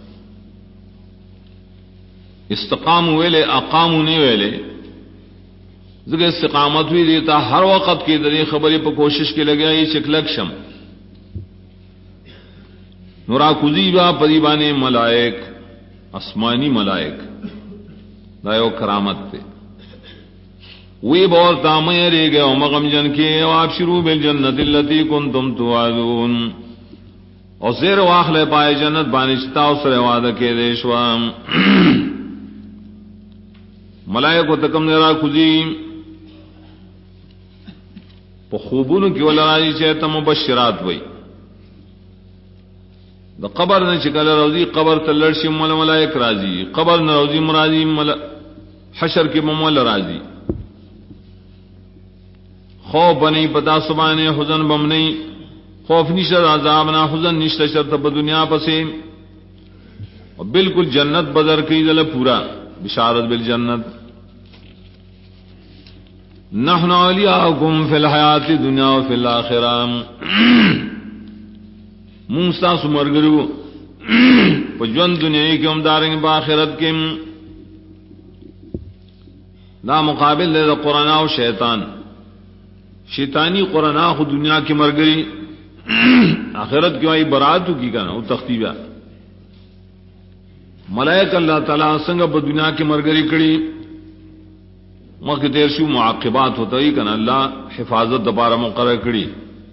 استقام ویلے اقام نہیں ویلے ذکر استقامت ہوئی دیتا ہر وقت کی دری خبری پر کوشش کے لگے یہ شکلک شم نورا کزیبا پریبانے ملائک اسمانی ملائک دایو کرامت تے وی بور تامے رے گئے مغم جن کے آپ شروع بالجنت اللتی کنتم توعدون اور زیر واخلے پائے جنت بانشتا اسرے وعدہ کے دیشوام ملائکو تکم نرا کزیم پا خوبونو کی ولراجی چہتا مبشرات وئی دا قبر نے چکل روزی قبر تلرشی مول ملائک راضی قبر نے روزی مرازی حشر کی مول راضی خوف بنی پتا سبانے حزن بم نہیں خوف نشر عذاب نہ حزن نشر شرط دنیا پسے اور بالکل جنت بدر کی دل پورا بشارت بالجنت نحن اولیاؤکم فی الحیات دنیا و فی الاخرہ مونستا سمرگرو پجون دنیا کی امدارنگ باخرت کے لا مقابل دے قرآن و شیطان شیطانی قرآن خود دنیا کی مرگری آخرت کیوں آئی براتو کی کنا وہ تختیبہ ملائک اللہ تعالیٰ سنگ ب دنیا کی مرگری کڑی موقع دیر شو معاقبات ہوتا ہی کنا اللہ حفاظت دبارہ مقرر کڑی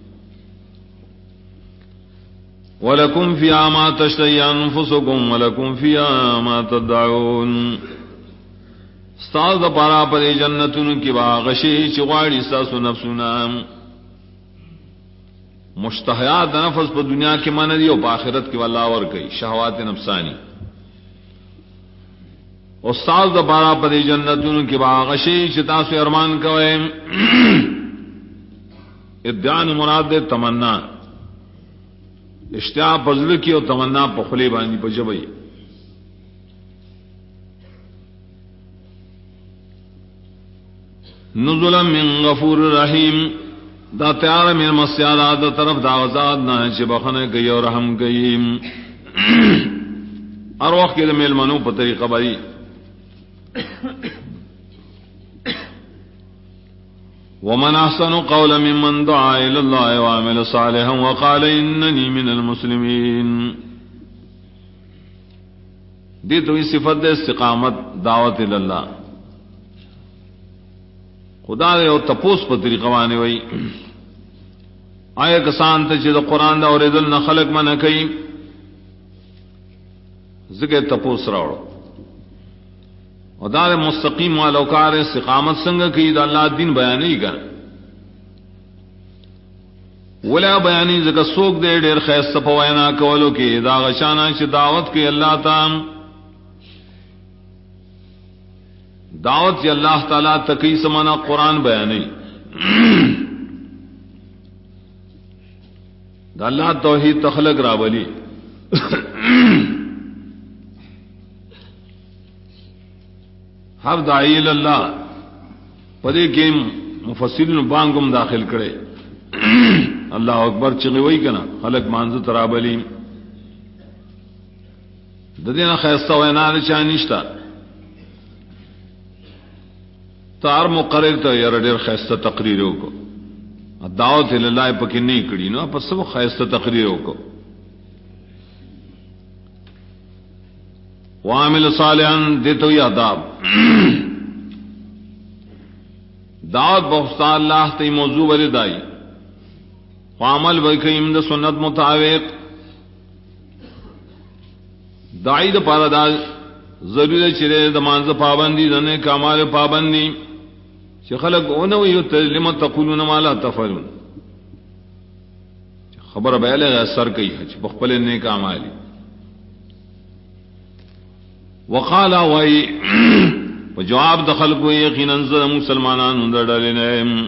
وَلَكُمْ فِيهَا مَا تَشْتَهِي أَنفُسُكُمْ وَلَكُمْ فِيهَا مَا تَدَّعُونَ استاد دبارہ پر جنتن کی باغشی چغاڑی ساسو نفسنا مشتہیات نفس پر دنیا کی ماندی اور آخرت کی واللہ اور کئی شہوات نفسانی استاد دبارہ پر جنتن کی باغشی چتاسو ارمان کوئے ادعان مراد تمنا اشتیاق پزل کی اور تمنا پخلی باندھی پجبئی نزلا من غفور رحیم دا تیار من مسیادات دا طرف دا وزاد نہ چھ بخنے گئی اور رحم گئی اور وقت کے میل منو پر طریقہ بھائی ومن احسن قولا ممن دعا الى الله وعمل صالحا وقال انني من المسلمين دی تو صفت استقامت دعوت اللہ خدا دے او تپوس پر طریقہ وانے وئی آئے کسان تے چیز قرآن دا اور ادل نہ خلق منع کئی ذکر تپوس راوڑ اور دار مستقیم والوکار استقامت سنگ کی دا اللہ دین بیانی کر ولا بیانی ذکر سوک دے دیر خیست پوائنا کولو کی دا غشانا چی دعوت کی اللہ تام دعوت یا اللہ تعالیٰ تقی سمانا قرآن بیانی دا اللہ توحید تخلق رابلی ہر داعی اللہ پدے کے مفسرین بانگم داخل کرے اللہ اکبر چغی وئی کنا خلق مانزت رابلی ددینا خیستہ وینان چانشتا تار مقرر تا یار ډیر خیسته تقریروں کو دعوت اللہ پکې نه کړي نو پس سب خیسته تقریروں کو وعمل صالحا دیتو یا داب دعوت بخصا اللہ تی موضوع ولی دائی وعمل بکیم دا سنت مطابق دائی دا پارا دا ضروری چرے دا مانز پابندی دنے کامال پابندی چی خلق اونوی لما تقولون ما لا تفعلون خبر بیلے غیر سر کئی ہے چی بخبل نیک آمالی وقالا وائی جواب دخل کو یقین انزل مسلمانان اندر ڈالنے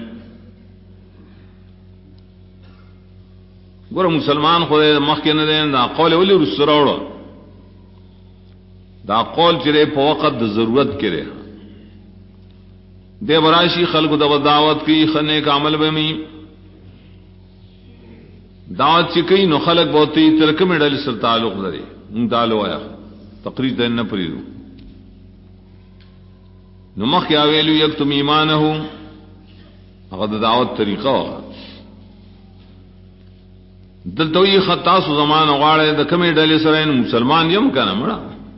گورا مسلمان خود مخی ندین دا قول ولی رس روڑا دا قول چرے پا وقت دا ضرورت کرے دے براشی خلق دا دعوت کی خنے کا عمل بمی دعوت چکی نو خلق بہتی ترکم ڈالی سر تعلق داری ان تعلق آیا تقریر دین نہ پریدو نمخ کیا ویلو یک تم ایمان ہو اگر دعوت طریقہ ہوگا دلتوی خطاس و زمان اغاڑے دکمی ڈالی سرین مسلمان یم کنا مڑا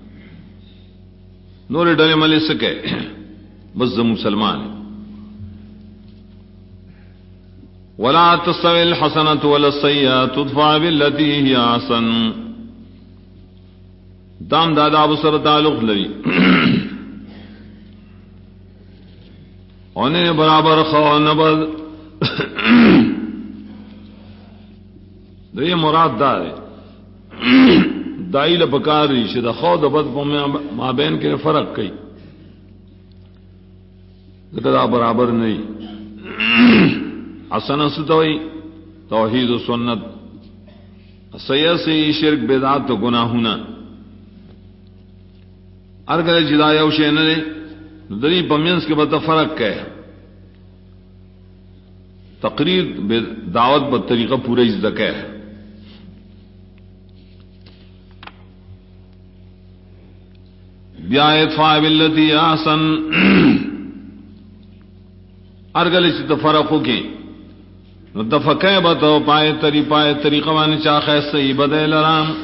نور ڈالی ملی سکے بس مسلمان ولا تستوي الحسنة ولا السيئة تدفع بالتي هي احسن دام دادا بسر تعلق لری انہیں برابر خواہ نبض یہ مراد دار دائی لپکاری شدہ خواہ دبد مابین کے فرق کئی ذکر برابر نہیں حسن ستوئی توحید و سنت، سیاسی شرک بدعت و گناہونا ارگل جدا یو شے نہ دنی پمینس کے بتا فرق کہ تقریر دعوت ب طریقہ پورے عزت ہے بیا ادفع باللتی احسن ارگل چ فرق کی نو دفقہ بتو پائے طریقہ وانی چاخے صحیح بدل رام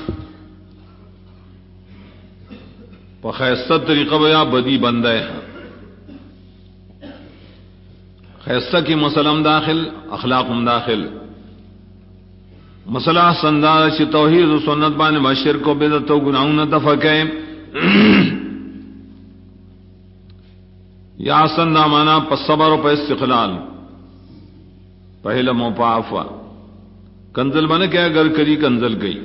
خیستہ طریقہ بیا بدی بندہ خیستہ کی مسلم داخل اخلاقم داخل مسئلہ سندار چی توحید و سنت بانے بشرک و بدعت و گناہوں دفقہ یا سندا مانا پس صبر و پس استقلال پہلا موپافا کنزل بنے کیا گر کری کنزل گئی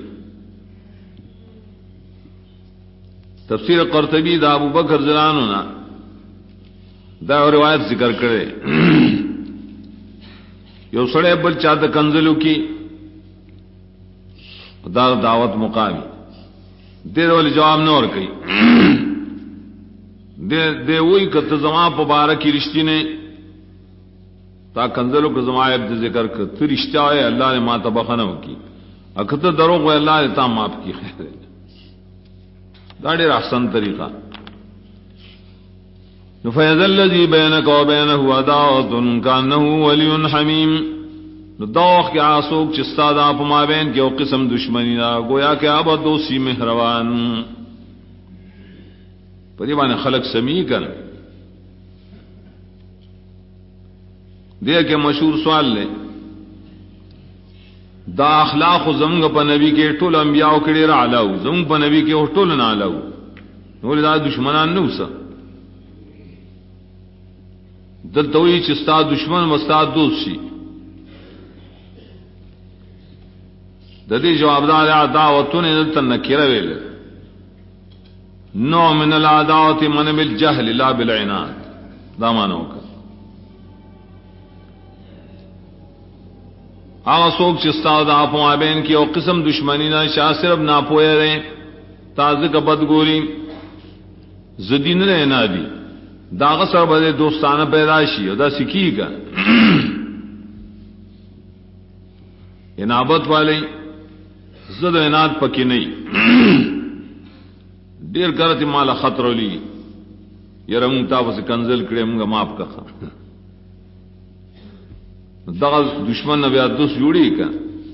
تفسیر قرطبی دا ابو بکر زلانو نا دا روایت ذکر کرے یو سڑے بل چاہتا کنزلو کی دا دعوت مقامی دیر والی جواب نہ اور کئی دے وہی کت زمان پبارکی رشتی نے تا کنزلو کو زمان عبد ذکر کت رشتہ ہوئے اللہ نے ماں تبخنو کی اکت دروغ ہوئے اللہ نے تا معاف کی خیر داڑے احسن طریقہ فیض الذی بینک و بینہ عداوۃ کانہ ولی حمیم دوخ کے آسوک چستا دا پما بین کے او قسم دشمنی دا گویا کہ اب دوسی مہروان پریبان خلق سمی کن دے کے مشہور سوال لے دا اخلاق زمگ پا نبی کے ٹول انبیاء کڑی را علاو زمگ پا نبی کے ٹول نہ علاو نولی دا دشمنان نوسا دلتوئی چستا دشمن مستاد دوست شی ددی جواب دار عداوتون دلتا نکیرہ ویلے نوع من العداوت من بالجہل لا بالعناد دا مانو کا آغا سوک چستا دا پما بین کی او قسم دشمنی نا شاہ صرف ناپوئے رہے تازک بدگوری زدین رہے نا دی داغ سر بدے دوستانہ پیداشی او دا سکی کا انابت والے زد اناد پکی نہیں دیر کرتی مالا خطر لی یرا مونتا بس کنزل کرے مونگا ماپ کا دغل دشمن نبی دوست جوڑی کا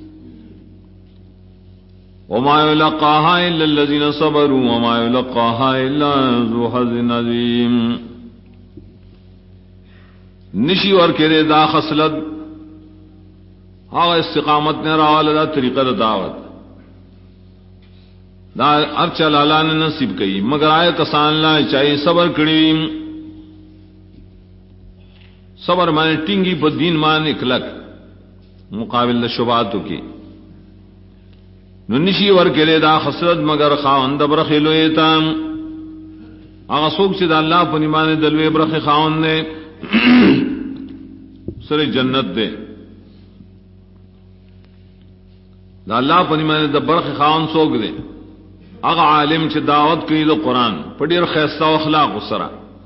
وما يلقاها الا الذين صبروا وما يلقاها الا ذو حظ عظيم نشی اور کرے دا خصلت ہاں استقامت نے راول دا طریقہ دا دعوت دا ارچ لالا نے نصیب کئی مگر آئے کسان لا چاہیے صبر کڑی صبر مانے ٹنگی پر دین مان اکلک مقابل شباتوں کی ننشی ور کے لے دا خسرت مگر خاوند برخلو ایتام آغا سوک چی دا اللہ پنی مانے دلوے برخ خاوند نے سر جنت دے دا اللہ پنی مانے دا برخ خاوند سوک دے آغا عالم چی دعوت کری دا قرآن پڑیر خیستہ و اخلاق سرا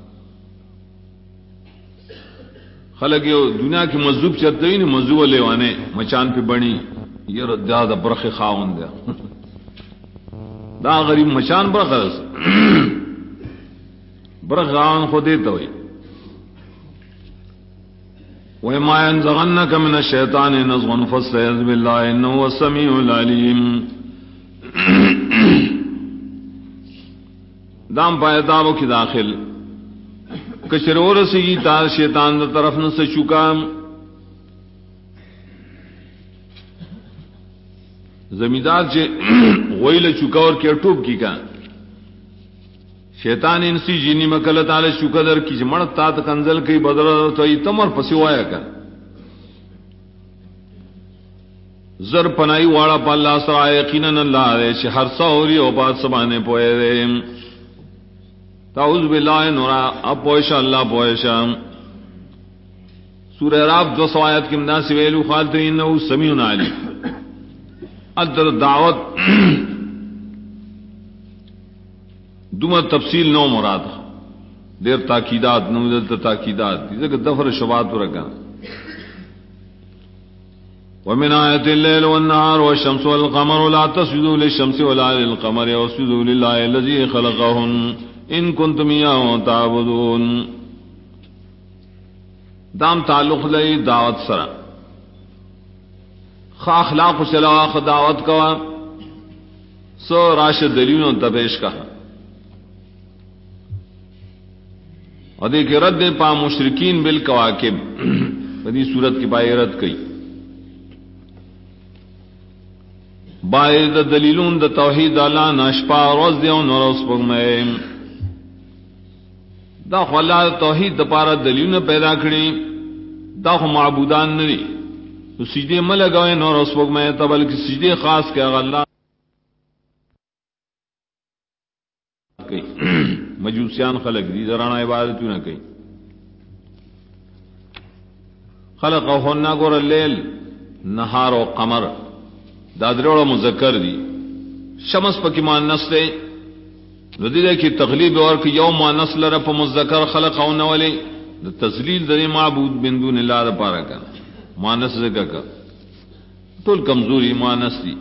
خلق یہ دنیا کی مذہب چاہتے ہی نہیں مذہب لیوانے مچان پہ بنی یہ ردا دا برخ خاون دیا دا غریب مچان برخ برخ خاون خود دیتا ہوئی وَمَا يَنزَغَنَّكَ مِنَ الشَّيْطَانِ نَزْغٌ فَاسْتَعِذْ بِاللَّهِ إِنَّهُ هُوَ السَّمِيعُ الْعَلِيمُ دام پایتابو کی داخل کچرور سے ہی تار شیطان در طرف نہ سے چکا زمیندار سے غویل چکا اور کیا ٹوب کی کا شیطان انسی جینی مکل تعالی چکا در کی جمڑ تا کنزل کی بدل تو تمر پسوایا کا زر پنائی واڑا پالا سرا یقینا اللہ رے ہر سوری او بات سبانے پوئے رے تعوذ باللہ نورا اب پوشا اللہ پوشا سورہ اعراف 200 آیت کی مداس ویلو خالتین انه سمیع علیم. ادر دعوت دوما تفصیل نو مراد دیر تاکیدات نو دلتا تاکیدات دیگر دفر شبات رکھا. ومن آیت اللیل والنہار والشمس والقمر لا تسجدوا للشمس ولا للقمر واسجدوا للہ الذی خلقہن ان کنتم ایاہ تعبدون. دام تعلق لئی دعوت سرا خا اخلاق چلا خ دعوت کا سو راشد دلیلوں تبیش کا اور دیکھ رد پا مشرکین بالکواکب بدی صورت کی بائے رد کئی بائے دا دلیلون دا توحید اللہ نشپا روز دیون روز پگمائے دا خو اللہ توحید دا پارا دلیلون پیدا کری دا خو معبودان نری تو سجدے میں لگوئے نور اس وقت میں تا بلکہ سجدے خاص کیا اللہ مجوسیان خلق دی ذرانا عبادتوں نہ کئی خلق ہونا گور اللیل نہار و قمر دادروڑ مذکر دی شمس پکی مانس دے ردیدہ کی تغلیب اور کہ یوم مانس لرپ مذکر خلق ہونا والے تذلیل دری معبود من دون اللہ دا پارا کنا مانس زکا کا تول کمزوری مانس دی.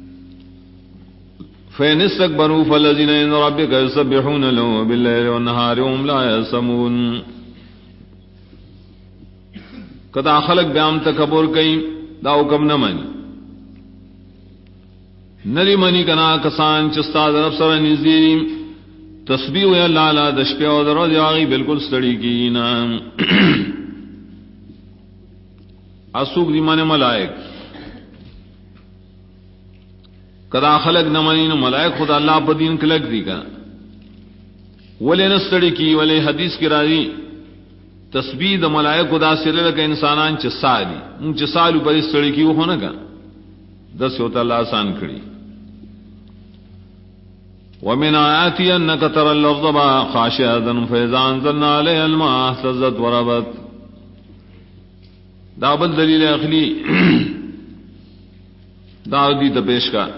فین استکبروا فالذین عند ربک یسبحون له باللیل والنہار وهم لا یسمون. کدا خلق بیام تکبر کئی دا حکم نہ مانی نری منی کنا کسان چستا رب سره نزدې تسبیح و اللہ لا دشپے و درو دیاغی بالکل سڑی کی نام اسوک دیمان ملائک کدا خلق نمانین ملائک خدا اللہ پا دین کلک دی کا ولی نستڑی کی ولی حدیث کی راضی تسبیح دا ملائک خدا سر لکا انسانان چسالی ان چسالو پر استڑی کی وہ ہونا کا دس ہوتا اللہ آسان کھڑی. ومن آیاتی انک ترى الارض خاشعة فاذا انزلنا عليها الماء اهتزت وربت. دابل دلیل اخلی داودی تپیش کا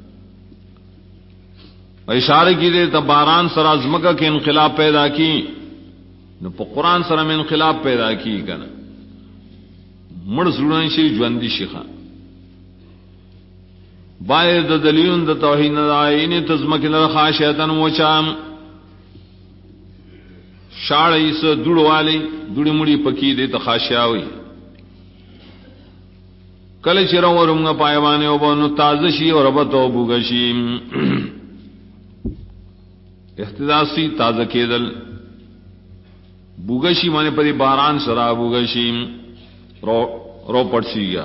اشارے کی دے تب باران سرا زمکہ کے انقلاب پیدا کی نو پا قرآن سرا میں انقلاب پیدا کی کنا مڑ زرون شی جوندی شیخا باید دا دلیون دا توحید ندائی تزمکی لر خاشیتن وچام شاڑی سا دوڑ والی دوڑی مڑی پکی دے تا خاشیاوی کل چرا ورنگا پائیوانے و بانو تازشی و ربطو بوگشی احتداسی تازہ کیدل بوگشی مانے پری باران سرا بوگشی رو پڑسی گیا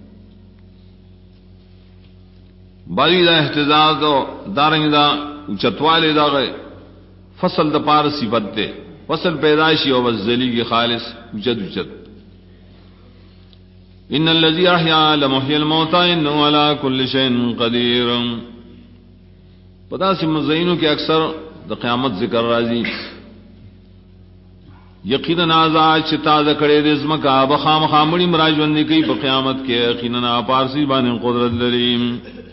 باری دا احتجاج دو دارنگ دا اچتوالے دا گئے فصل دا پار صفت دے فصل پیدائشی و وزلی کی خالص اچت ان الذي احيا لمحيي الموتى انه على كل شيء قدير. پتہ سی مزینوں کے اکثر دا قیامت ذکر راضی یقینا آزاد چتا دکڑے رزم کا بخام خامڑی مراجوندی کی بقیامت کے یقینا پارسی بان قدرت لریم.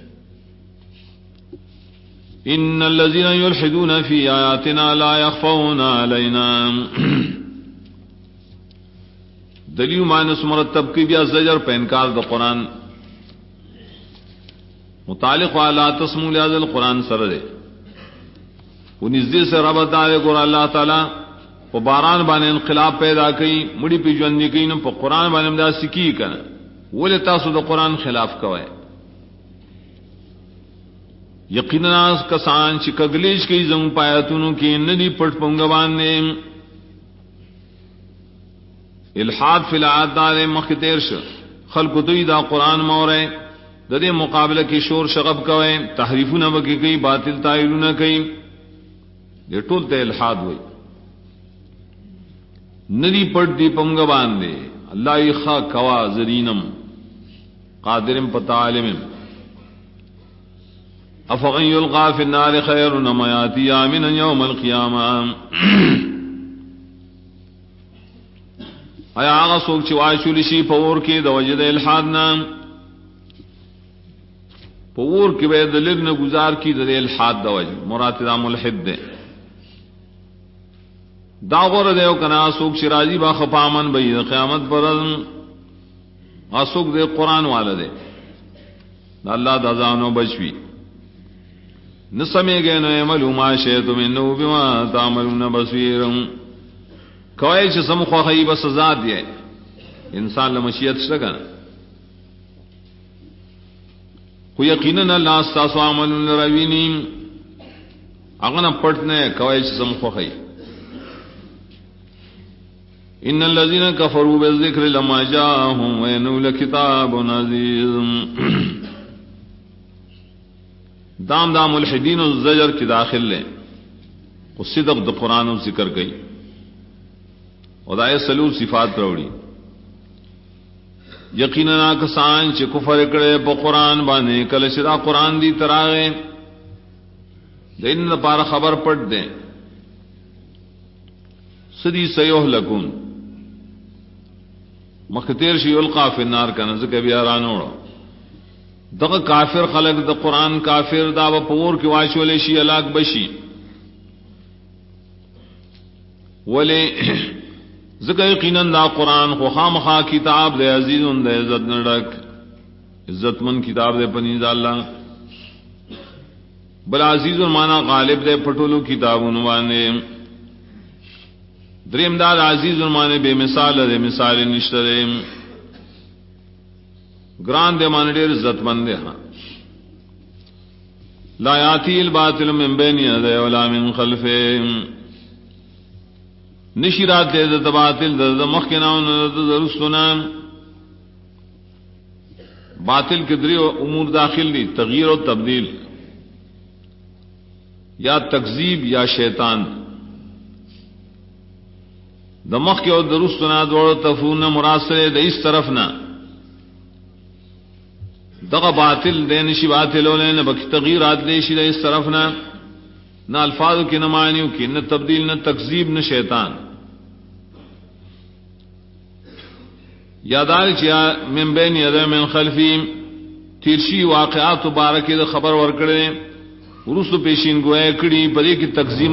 ان الذين يلحدون في آياتنا لا يخفون علينا. دلیل مانس مرتب کی بیا زجر پہ انکار دا قرآن متعلق والا تسمو لہذا القرآن سر دے انزدی سے ربط آئے قرآن اللہ تعالیٰ پا باران بانے انقلاب پیدا کی مڑی پی جوندی کی نم پا قرآن بانے امداد سکی کنا ولی تاسو دا قرآن خلاف کوئے. یقینا کسان چی کگلیش کی زم پایتونو کی ندی پٹ پنگوان نے الحاد فی العاد دارے مختیر خلق دوی دا قرآن مورے ددے مقابلہ کی شور شغب کوئے تحریفو نبکی کئی باطل تائلو نہ کئی یہ ٹولتے الحاد ہوئی ندی پٹ دی پنگوان دے اللہ خا کوا زرینم قادرم پتا عالمم افغن یلقا فی النار خیر نما یاتی آمنا یوم القیامہ. ایا هغه څوک چې واچول شي په اور کې د وجد الحاد نام په اور کې به د لن گزار کی د الحاد د وجه مراد د ملحد ده دا غره دیو کنا څوک چې راضي با خفامن به قیامت پر اسوک د قران والده اللہ دا زانو بچوی نسمے گئے نو عملو ما شئتم انہو بما تعملون بصیرم کوئی چھ سم خواہی بس سزا دیئے انسان لمشیت شکن خو یقیناً اللہ استاسو عملون روینیم اغنا پڑھنے کوئی چھ سم خواہی ان الذين كفروا بالذكر لما جاءهم وانه لكتاب عزيز دام دام الحدین الزجر کی داخل لیں وہ صدق د قرآن و ذکر گئی اور دائے سلو صفات روڑی یقیناً کسان چ کفر کرے پا قرآن بانے کل شدا قرآن دی تراغے دین پار خبر پڑھ دیں سدی سیوہ لکون مختیر شی القا فی النار کا نزک بیارانوڑا دغه کافر خلق د قرآن کافر دا و پور کی واشولے شی الاک بشی ولی ذکر یقینا دا قرآن خو خامخا کتاب دے عزیز دے عزت نڈک عزت من کتاب دے پنیز اللہ بل عزیز مانا غالب دے پٹولو کتاب انوانے دریم دار عزیز مانے بے مثال دے مثال نشترے گران دے مانے دیر عزت مند دے ہاں لا یاتی الباطل من بین یدی ولا من خلفے نشیرات دے دے باطل دے مخکناون دے رسونا باطل کے دری امور داخل دی تغییر و تبدیل یا تکذیب یا شیطان دمخ کے اور درستنا دوڑ تفون مراسلے دے اس طرف نہ دغه باطل دے نشی باطل ہونے نہ بکی تغییرات دے شی دے اس طرف نہ الفاظ کی نہ معنیوں کی نہ تبدیل نہ تکذیب نہ شیطان یادار چیا من بین یدی من خلفی تیرشی واقعات مبارکی دا خبر ورکڑے رسو پیشین گوئے کڑی پدے کی تکذیب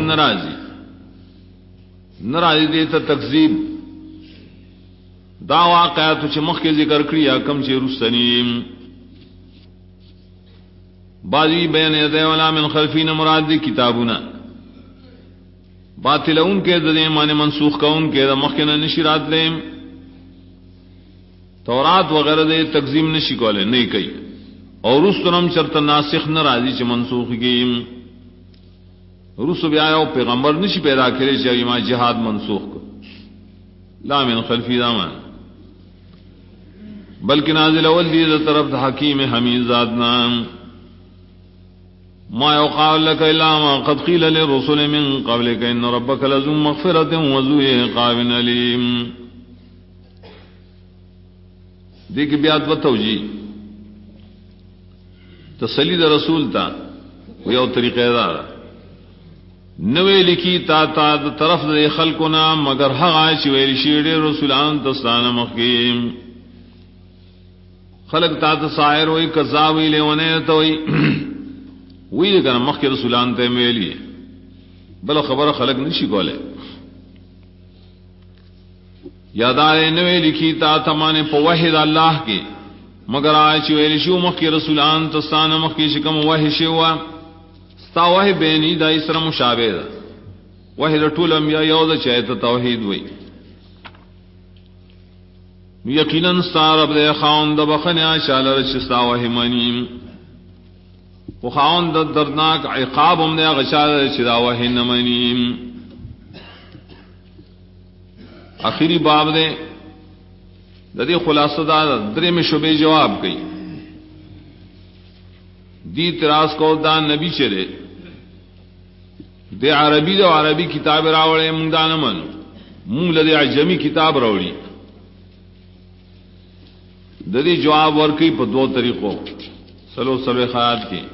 ناراضی دیتا تکذیب دا واقعات چمخ کے ذکر کڑی کم چی رسنیم بازی بین یدی ولا من خلفین مراد دی کتابنا باطل ان کے دے معنی منسوخ کا ان کے دا مخنا نشرات لیں تورات وغیرہ دے تکذیب نشی کولے نہیں کئی اور اس تنم چرت ناسخ نہ راضی چ منسوخ گیم رس بیا پیغمبر نشی پیدا کرے چاہیے ما جہاد منسوخ کو لا من خلفی دامان بلکہ نازل اول دی طرف حکیم حمید ذات نام ما يقال لك الا ما قد قيل للرسل من قبلك ان ربك لذو مغفرة وذو عقاب اليم دیکھ بیات و توجیہ تسلی دا رسول تا یو طریقہ دا نوے لکی تا دا طرف دا خلقنا مگر حق آئیچ ویلی شیڑے رسولان تستان مخیم خلق تا تسائر ہوئی کذاوی لیونے توئی وی کنا مخ کے رسولان تے ویلی بل خبر خلق نشی کولے یادارے نوے لکھی تا تمانے پا وحید اللہ کے مگر آئے چی ویلی شو مخ کی رسولان تستان مخ کی شکم وحی شوا ستا وحی بینی دا اسرا مشابہ دا وحی دا طول انبیاء یودا چاہتا توحید وی یقیناً ستا رب دے خاون دا بخنی آشالا رچستا وحی منیم و خاون دا دردناک عقاب ہم دے غشالا رچدا وحی نمنیم آخری باب دے ددی خلاصہ دا درے میں شبے جواب کئی دی تراس کو دا نبی چلے دے عربی دا عربی کتاب راوڑے منگ دا نمن منگ لدے عجمی کتاب راوڑی ددی جواب ورکی پا دو طریقوں سلو خیات کی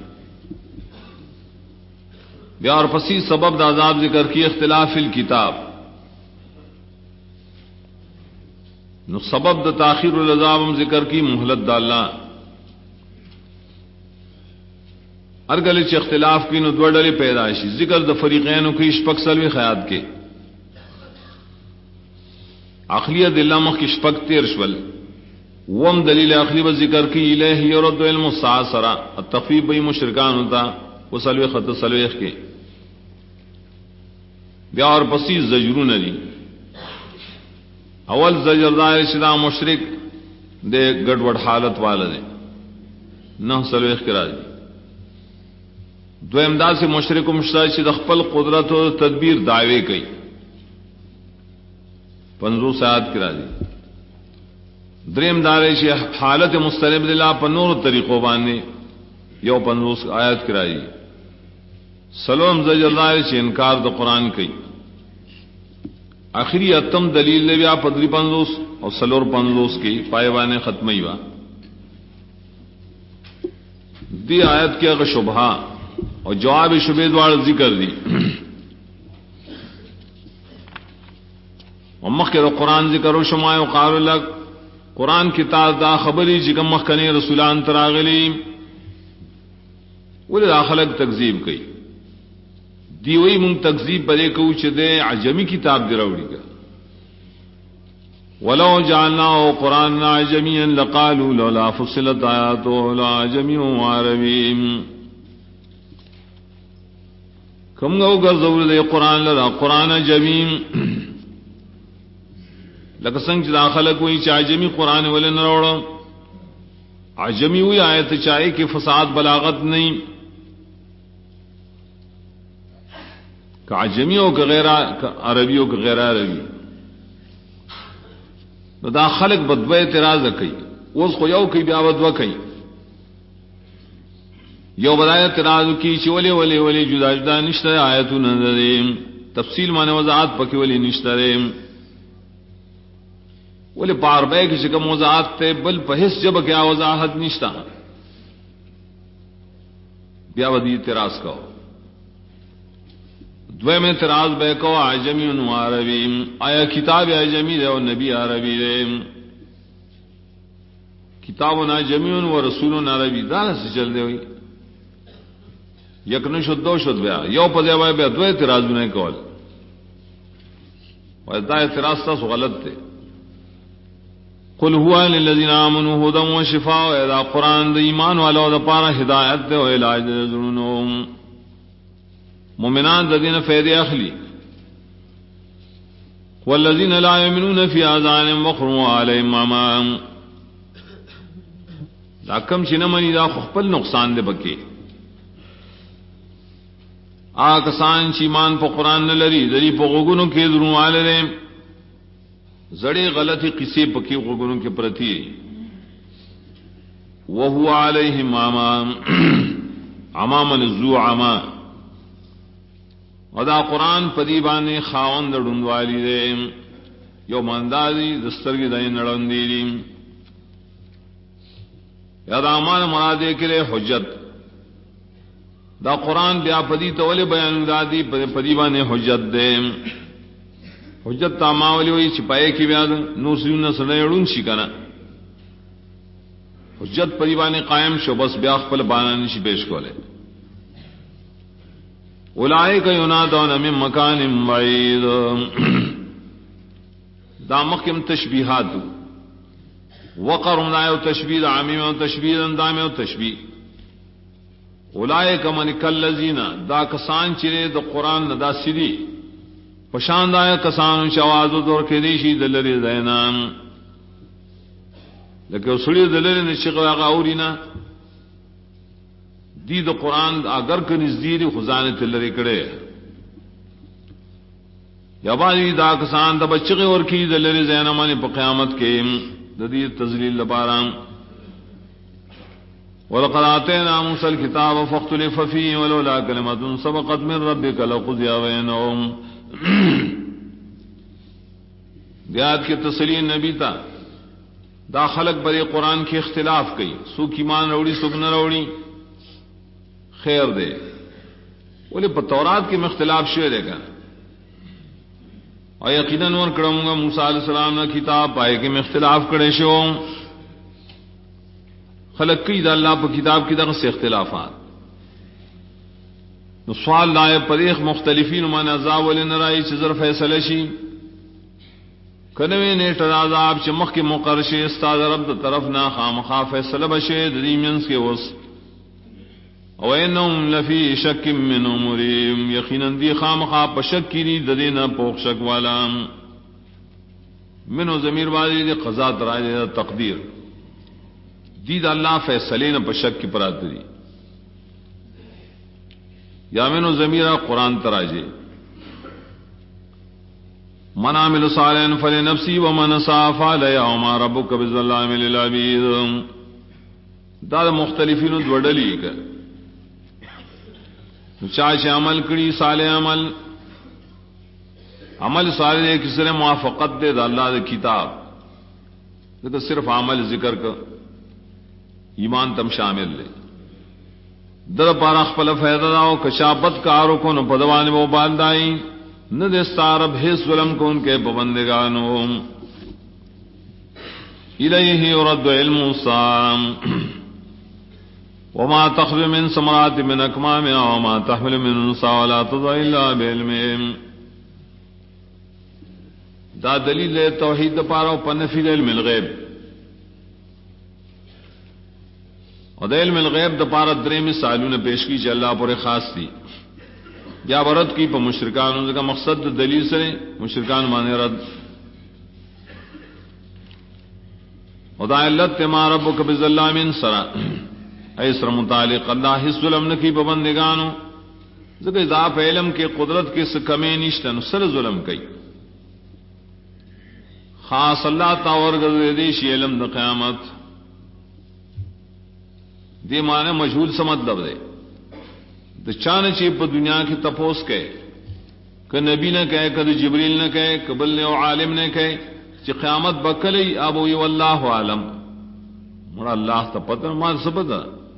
بیا اور پسی سبب دا عذاب ذکر کی اختلاف الکتاب نو سبب د تاخیر العذاب ذکر کی مہلت ڈالنا ارگل چ اختلاف کی نو دو ڈلے پیدائشی ذکر د فریقین کی شپک سلوی خیات کے عقلیہ دلہ مخ کی شپک تیر شول وم دلیل عقلی و ذکر کی الہ یرد علم الساسرہ التخفیف بی مشرکان ہوتا وہ سلوی خط سلویخ کے بیا اور پسی زجرون علی اول زجر دار شدہ مشرک دے گڑوڑ حالت والدے نہ سلویخ کرا دی دو امداد سے مشرک و مشتاق شد خپل قدرت و تدبیر دعوے کئی 50 آیات کرا دی دریم دارے شی حالت مسترب للہ پنور طریقوں باندھے یو 50 آیات کرا دی سلوم زجر دار شی انکار د قرآن کئی آخری اتم دلیل نے بیا پدری 50 اور سلور 50 کی پائیوانے ختم ہوا دی آیت کے اگر شبہ اور جواب شبہ دوار ذکر دی ومخ کے قرآن ذکر و شمائے وقال لك قرآن کتاب دا خبری جکم مخ کنے رسولان تراغلی ولی داخلق تکذیب کئی دیوئی من تکذیب برے کو دے عجمی کتاب دی روڑی کا ولو جعلناه قرآن عجمیا لقالوا لولا فصلت آیاته لعجمی وعربی کم گو گرزور دے قرآن لدا قرآن عجمیم لکسنگ داخل کوئی عجمی قرآن والے نہ روڑا عجمی ہوئی آیت چاہے کہ فساد بلاغت نہیں کہ عجمی ہو کہ غیر عربی ہو کہ غیر عربی داخلق بدوے اعتراض کئی اس کو یو کی بیا بدوا کئی یو بدایا اعتراض کی چولے ولے ولے جدا جدا نشتر آیتو نظریم تفصیل مانے وضاحت پکی ولی نشتریم ولی پار بے کی شکم وضاحت تے بل پہس جب کیا وضاحت نشتا بیا ودی اعتراض کہو دوے میں اعتراض بے کو عجمی و عربی آیا کتاب عجمی دے و نبی عربی دے کتاب عجمی و رسول عربی دانا سے چل دے ہوئی یک نشد دو شد بیا یو پدے بھائی بیا دو اعتراض نے کول اور دا اعتراض تا سو غلط تھے قل هو للذین آمنوا هدى وشفاء اذا قرآن دا ایمان والا دا پارا ہدایت دے و علاج دے ضرورنہم مومنان دا دین فیدے اخلی والذین لا یؤمنون فی آذان وقر علیہم امام دا کم چنمنی دا خپل نقصان دے بکے آکسان چیمان پا قرآن نلری دری پا غگنوں کے دروں آلے دے زڑے غلطی قصے پکی غگنوں کے پرتی وہو علیہم امام امام نزو عما ودا قرآن پدیبانے خاون دا ڈندوالی دے یو مندازی دسترگی دائیں نڑندی دی یا دا امان مرادے کرے حجت دا قرآن بیا پدی تولی بیان دادی پدیبانے حجت دے حجت تا ماولی ہوئی چپائے کی بیاد نوسیون سنے اڑون شکنا حجت پدیبانے قائم شو بس بیا خپل بانا نشی پیش کولے اولئک ینادون من مکان بعید دا مخیم تشبیحات وقر منایو تشبیح عامیم و تشبیح اندام و تشبیح اولئک من کالذین دا کسان چرے دا قرآن دا سری پشان دا کسان شوازو دور کے دیشی دلری زینان لیکن سڑی دلری نشق واقع اورینا دی دا قرآن اگر که نزدیری خزانے تلری کڑے یا بازی دا کسان دا بچگی ورکی دلری زینمانی پا قیامت کے دا دی تزلیل لپاران وَلَقَدْ آتَيْنَا مُوسَى الْكِتَابَ فَاخْتُلِفَ فِيهِ وَلَوْلَا كَلِمَةٌ سَبَقَتْ مِنْ رَبِّكَ لَقُضِيَ بَيْنَهُمْ دیات کے تسلیم نبی تا دا خلق بڑے قرآن کے اختلاف کئی سو کی مان روڑی سو نہ روڑی خیر دے بولے تورات کے میں اختلاف شعر ہے گا اور یقیناً ور کړم گا موسی علیہ السلام نے کتاب پائے کہ میں اختلاف کړي شو خلق کی دا اللہ په کتاب کی دغه اختلافات نو سوال لائے پریخ مختلفین من عذاب ولن رائی چزر فیصلہ شی کنوی نیٹ عذاب چ مخ کے مقرش استاد رب طرف نہ خامخا فیصلہ بشے دریمنس کے وس او انهم لفی شک من امرهم یقینا دی خامخا پشک کی ددینا پوخ شک والا منو ضمیر والی دی قضا تراجہ تقدیر دید اللہ فیصلے نہ پشک کی پراتری یا منو ضمیر قرآن تراجے من عمل صالحا فلنفسه ومن اساء فعليها وما ربك بظلام للعبيد دا مختلفین دوڑلی کا چاچے عمل کری صالح عمل صالح کس نے موافقت دے دا اللہ دے کتاب تو صرف عمل ذکر کا ایمان تم شامل لے در پارا خپل فائدہ داو کشابت کارو کو نو پدوان وہ باندائی نہ دستارب ہے ظلم کو ان کے پابندگانو الیہ یرد علم السام وما تخرج من ثمرات من اكمامها وما تحمل من انثى ولا تضع الا بعلم دا دلیل توحید پارو پنفی علم الغیب اور علم الغیب دا پارا درے مثالوں نے پیش کی اللہ پر خاص تھی یا برد کی پا مشرکان ان کا مقصد دلیل سے مشرکان مانے رد خدا علت ما ربک بظلام سرا ایسر متعلق اللہ حس ظلم نکی پابندگانو ذکر اضاف علم کے قدرت کے سکمیں نشتن سر ظلم کئی خاص اللہ تاور گردیشی علم دا قیامت دی معنی مجہول سے مطلب دے تو چاند چیپ دنیا کی تپوس کہے کہ نبی نہ کہے کہ جبریل نہ کہے کہ بل نے عالم نے کہے کہ قیامت بکلی ابو واللہ عالم مڑا اللہ تا پتہ مار سبتا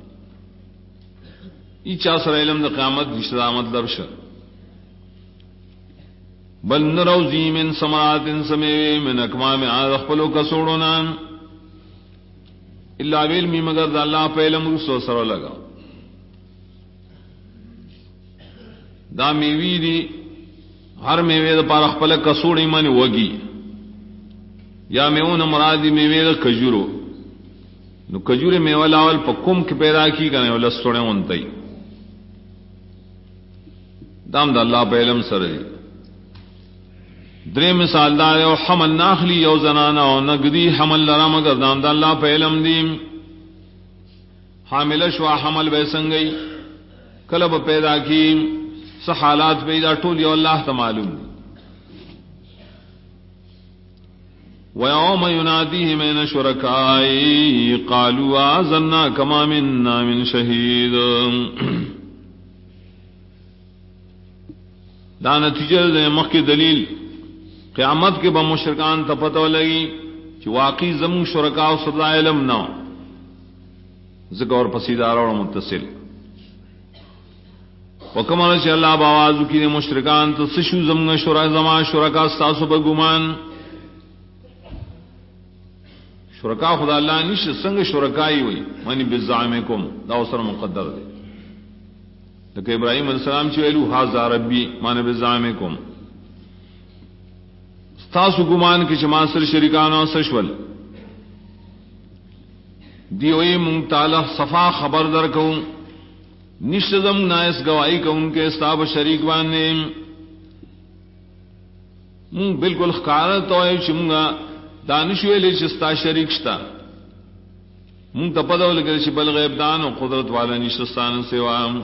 ای چا سر علم دا قیامت رشتہ مطلب شر بل نروزی من ثمرات سمیوی من اکمام اخپلو کا سوڑونا اللہ علمی مگر دا اللہ پہ علم رسو سر لگا دا میوی دی ہر میوے دا پار اخپل کسوڑی مانی وگی یا میون مرادی میوے دا کجورو نو کجور میوہ لاول پا کم کی پیدا کی کنے ولا سوڑے ونتائی دام دا اللہ پہ علم سر دی درے مثال دا یو حمل ناخلی یو زنانا او نگدی حمل لرا مگر دام دا اللہ پہ علم دیم حامل شوا حمل بیسنگئی کلب پیدا کی سحالات پیدا ٹول یو اللہ تا معلوم دی وَيَوْمَ يُنَادِيهِمْ أَيْنَ شُرَكَائِي قَالُوا آذَنَّاكَ مَا مِنَّا مِنْ شَهِيدٍ دا نتیجہ دے مخ کی دلیل قیامت کے بمشرکان تا پتہ لگی کہ واقعی زمون شرکاء و صدا علم نہ ذکر اور پسیدار اور متصل وکمانا چا اللہ باوازو کی مشرکان تا سشو زمون شرکاء ستاسو بگمان شرکاء خدا اللہ نیش سنگ شرکائی ہوئی مانی بزعمکم دا اسر مقدر دے لیکن ابراہیم علیہ السلام چویلو حاضر ربی مانی بزعمکم ستاسو گمان کی چماسر شرکانو سشول دیوئی منتعالی صفا خبر در کون نشتزم نائس گواہی کون کے استاب شریک بانے من بالکل خکارت ہوئے چمگا دانشوی لی چستا شریک شتا من تپدو لگر چی بل غیب دان و قدرت والا نشتستان سوام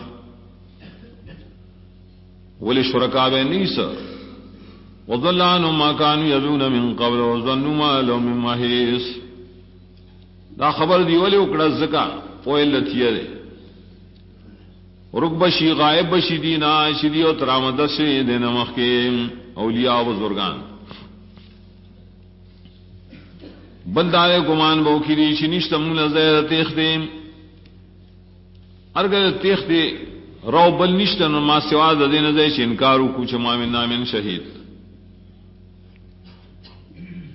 ولی شرکا بے نیسا وضلانو ما کانو یدون من قبل وظنو ما لو من محیس دا خبر دی ولی اکڑا زکا فویلتیہ دے رک بشی غائب بشی دینا شدی و ترامدت شی دینا مخیم اولیاء و بزرگان بلدارے گمان بو کی ریشی نشتا مولا زیر تیخ دے ارگر تیخ دے رو بل نشتا نما سوا دین زیر چھ انکارو کچھ ما من نامن شہید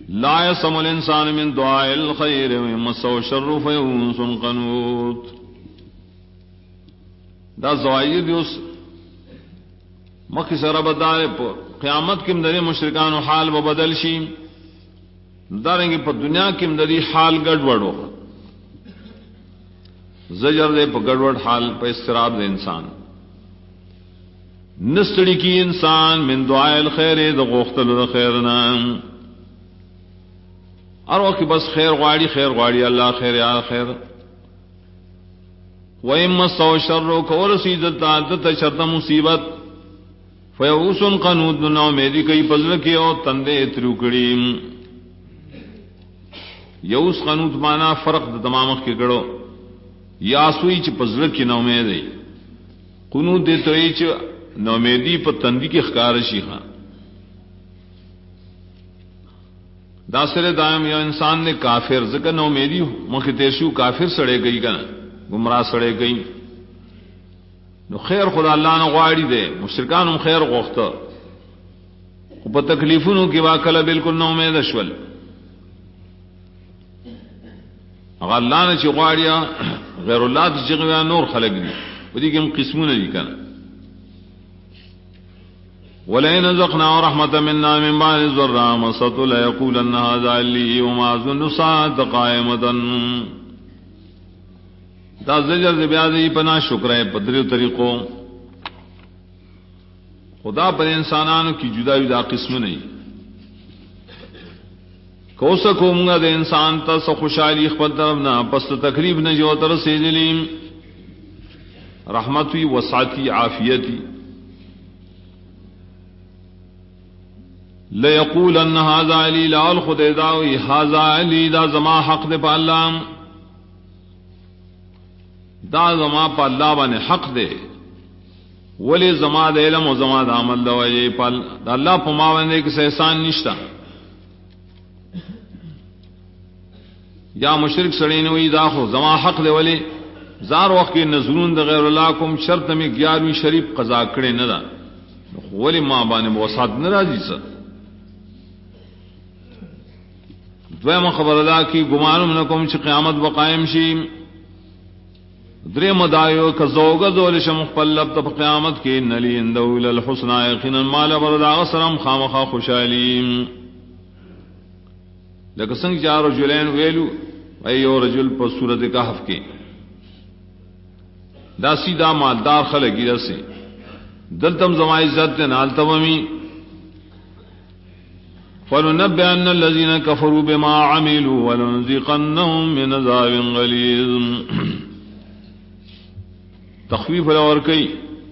لا يسم الانسان من دعاء الخير ويمسه الشر فيئوس قنوط. دا زوائد اس مخی سر بدار قیامت کی مدری مشرکان و حال و بدل شی دارنگی پا دنیا کی مدری حال گڑوڑ ہو زجر دے پا گڑوڑ حال پا استراب دے انسان نستڑی کی انسان من دعاء الخیر دا غوختل دا خیرنا اور وقت بس خیر غاڑی اللہ خیر یا خیر وَإِمَّا الشَّرُّ كَوْرَسِي دَتَّ شَرْطَ مصیبت فَيَئُوسٌ قَنُوطٌ نو میری کئی پزل کی او تندے تروکڑی. یوس قنوط مانا فرق د تمام کی گڑو یا سوئی چ پزل کی نو میں دے قنوط دے تو چ نو میدی پ تندی کی خکار شی خان داسر دائم یا انسان نے کافر ذکر نو میری مختیشو کافر سڑے گئی کنا گمراہ سڑے گئی نو خیر خدا اللہ نے غواڑی دے مشرکان خیر غوخت پا تکلیفونو کی واقعہ بالکل نو امید اشول اگر اللہ نے چی غواڑیا غیر اللہ تی چیغویا نور خلق دی ودی کم قسمون دی کنا وَلَئِنْ أَذَقْنَاهُ رَحْمَةً مِنَّا مِنْ بَعْدِ ضَرَّاءٍ مَسَّتْهُ لَيَقُولَنَّ هَذَا لِي وَمَا أَظُنُّ السَّاعَةَ قَائِمَةً. دا زجر دے بیادی پنا شکر ہے پدری طریقوں خدا پر انسانانو کی جدا جدا قسم نہیں کو سکو منگا دے انسان تا سو خوشحالی خبر طرف نہ پس تقریب نہ جو تر سے دلیم رحمتی وسعتی عافیتی لیقولن ھذا علی لال خود داوی ھذا علی دا زما حق دے پا اللہ دا زما پا اللہ بانے حق دے ولی زما دا علم و زما دا عمل دا وجہ پا دا اللہ پا ما بانے کس احسان نشتا یا مشرک سڑینوی دا خو زما حق دے ولی زار وقت کی نظرون دا غیر اللہ کم شرط میں 11ویں شریف قضا کرے ندا ولی ما بانے موساد نراجی سا دویم خبر ادا کی گمانم نکم چی قیامت بقائم شیم درے مدائیو کزوگا دول شمخ پلب تب قیامت کی نلی اندول الحسنہ یقینا مال بردا غسرم خامخا خوشالیم لکسنگ چار رجلین ویلو ایو رجل پر صورت کہف کے دا سیدہ مالدار خلقی رسی دلتم زمائی عزت نالتومی فَلُنَبِّئَنَّ الَّذِينَ كَفَرُوا بِمَا عَمِلُوا وَلَنُذِيقَنَّهُم مِّنْ عَذَابٍ غَلِيظٍ. تخفیف اور کئی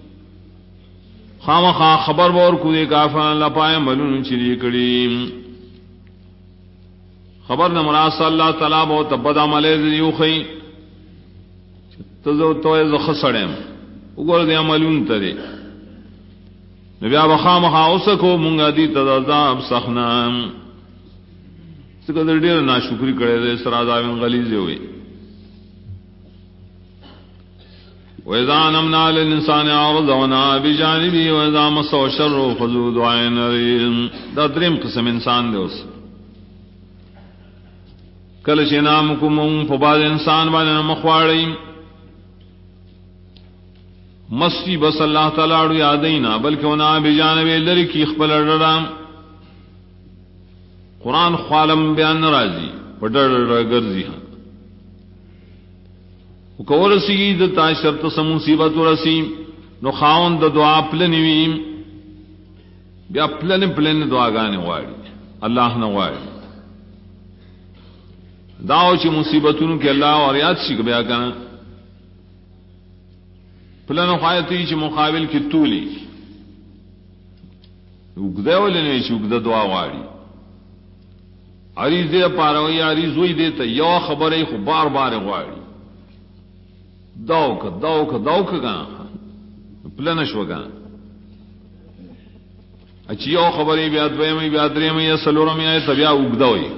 خامخواہ خبر بور کو دے کافران لپائے ملون چلی کڑیم خبر نمراد صلی اللہ تعالیٰ بہت تبدا ملے دیو خی تزو توئے زخصڑیم اگر دیا ملون ترے نبیا بخامخواہ اسکو منگا دی تدازاب سخنام سکر دیر ناشکری کرے دے سرازاب غلیظ ہوئی وَإِذَا نَمْنَا لِلْإِنسَانِ عَرْضَوْنَا بِجَانِبِهِ وَإِذَا مَسَّهُ الشَّرُّ فَذُو دُعَاءٍ عَرِيضٍ. دا دریم قسم انسان دے اس کل شنام کم فباد انسان بانے مخواڑی مستی بس اللہ تعالیٰ یادینا بلکہ ونا بجانب لرکی اخبر رڑام قرآن خوالم بیان راضی پڑڑ گرزی ہاں کو رسی دتا شرط سم مصیبت رسی نو خاون د دعا پلنوی بیا پلن دعا گانے واڑی اللہ نہ واڑی داو چی مصیبتوں کے اللہ اور یاد سی بیا کنا پلن خایتی چی مقابل کی تولی اگدے ولنے چی اگدے دعا واڑی عریض دے پاروی عریض وہی دیتا یو خبر خو بار بار واڑی دوک گانا پلنش وگانا اچھی یو خبری بیا دویمی بیا دریمی یا سلورمی آئے تبیا اگدوئی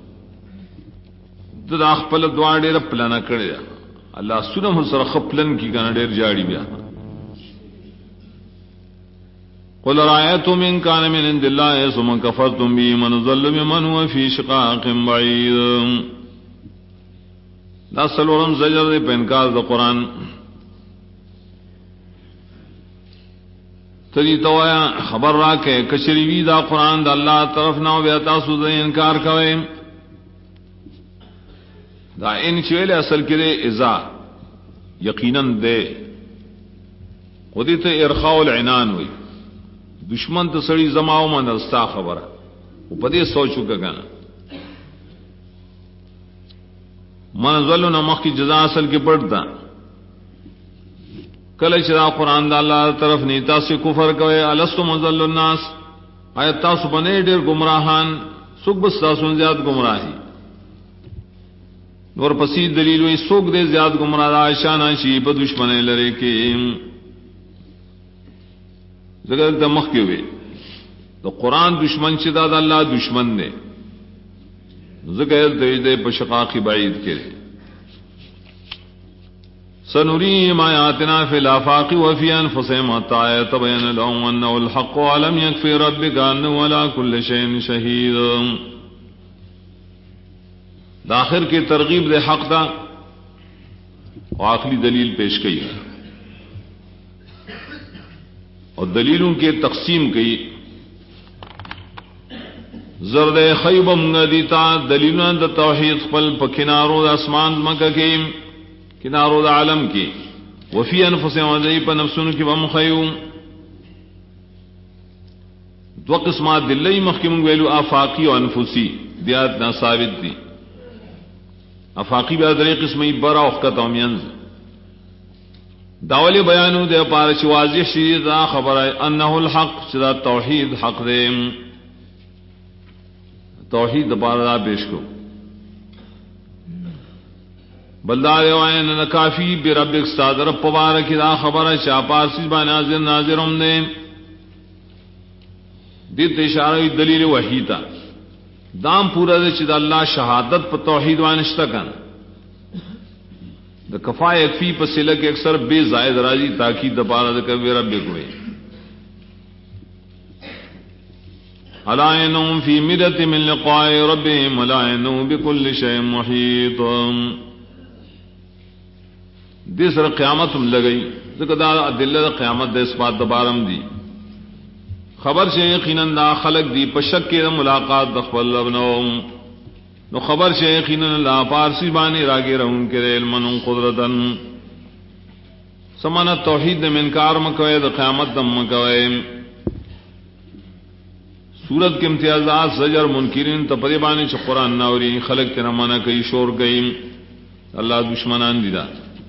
دا خپل دعا ډیر پلان کړی الله سونه سره خپلن کی کنه ډیر جاړي بیا قل رأيتم إن كان من عند الله ثم كفرتم به من ضل ممن هو في شقاق بعيد. دا سلورم زجر دے پہ انکار دا قرآن. تری توایا خبر را کے کچری وی دا قرآن دا اللہ طرف نہ بیا تاسو دے انکار کوئے. دا ان چویل اصل کرے ازا یقیناً دے خودی تے ارخاء العنان ہوئی دشمن تو سڑی زماؤ من رستا خبر وہ پدے سو چکا گانا من ظلو نمخ کی جزا اصل کے پڑھتا کل چرا قرآن دا اللہ طرف نیتا سے کفر کوئے الستم ظل الناس آیت تاسو بنے ڈیر گمراہان سکھ بس تاسو زیاد گمراہی اور پسی دلیل ہوئی سوک دے زیاد گمراہ شانہ شی پا دشمنے لرے کے زگر دمخ کے ہوئے تو قرآن دشمن شدہ دا اللہ دشمن دے زگر دے پا شقاقی بعید کے سنریم آیاتنا فی الافاق وفی انفسهم حتی یتبین لهم انه الحق ولم یکفی ربک انه علی کل شیء شہید. داخر کے ترغیب دے حق دا اور آخری دلیل پیش کی اور دلیلوں کے تقسیم کی زرد خیبم ندیتا دلیلوں دا توحید خپل پا کنارو دا اسمان مکہ کی کنارو دا عالم کی وفی انفسهم وزئی پا نفسون کی بمخیوم دو قسمات دلی مخیمون ویلو آفاقی و انفسی دیات نا ثابت دی. افاقی بیا دری قسمی برا اخکت امینز داولی بیانو دے پارچ واضح شدید دا خبر ہے انہو الحق چدا توحید حق دے توحید دا پارا دا پیش کو بلدار وائن نکافی بی ربک ستادر پبارکی دا خبر ہے چا پارسیز با ناظر ناظرم دے دیت اشارہ دلیل وحی تا دام پورا دے چدا اللہ شہادت پا توحید وانشتا کن دا کفا یکفی پا سلک اکثر بے زائد راجی تاکید دا پارا دے کبی رب کوئے علائنہم فی مرت من لقاء ربهم علائنہم بکل شیء محیط. دیس را قیامت ہم لگئی ذکر دا دل دا قیامت دا اس بات دا بارم دی خبر سے یقیناً دا خلق دی پشک کے ملاقات دخل لبنوم نو خبر سے یقیناً لا پارسی بانی راگی رہن کے علمن قدرتن سمانا توحید نے منکار مکوئے دا قیامت دم مکوئے. سورت کے امتیازات زجر منکرین تپدی بانی چھ قرآن ناوری خلق تینا منع کئی شور گئی اللہ دشمنان دیدا.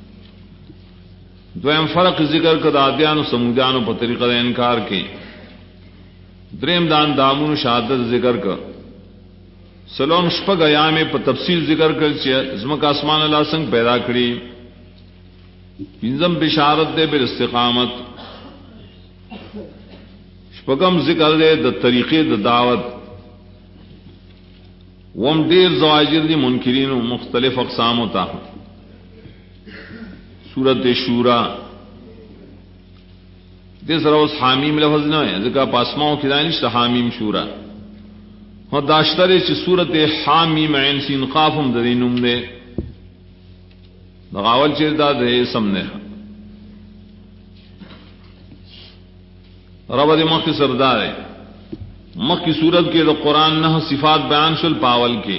دویم فرق ذکر کر دادیان و سمودیان و طریقہ دا انکار کے دریم دان دامون شہادت ذکر کر سلام شپگ ایام پا تفصیل ذکر کر زمک آسمان اللہ سنگ پیدا کری پنزم بشارت دے بر استقامت شپگم ذکر دے دا طریقے دا دعوت وم دیر زواجر دی منکرین و مختلف اقسام ہوتا سورت شورا دے سر اس حامیم لفظ نہ ہے ذکر پاسماؤں کی دانش حامیم شورا اور داشتر چ سورت حامیم عین سین قاف ہم دینم دے بغاول چردا دے سمنے رب دے مخ سردار ہے مخ کی صورت کے تو قرآن نہ صفات بیان شل پاول کے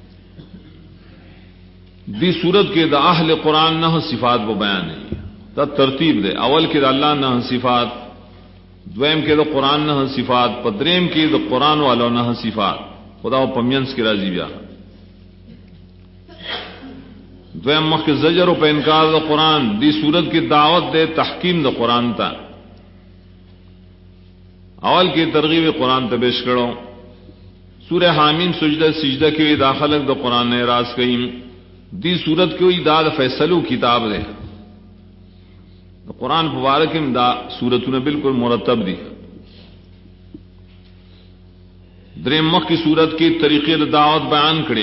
دی صورت کے دا اہل قرآن نہ صفات وہ بیان ہے تا ترتیب دے اول کے دا اللہ نہ صفات دویم کے دا قرآن نہ صفات پدریم کے دا قرآن والا نہ صفات خدا و پمینس کی راضی بیا دویم مخ کے زجر و پہ انکار دا قرآن دی صورت کی دعوت دے تحکیم دا قرآن تا اول کی ترغیب قرآن تبیش کرو سورہ حامیم سجدہ کی داخلق دا قرآن نے راز کہیں دی صورت کی داد فیصلو کتاب دے قرآن مبارک دا صورتوں نے بالکل مرتب دی دریم مخ کی صورت کی طریقے دعوت بیان کرے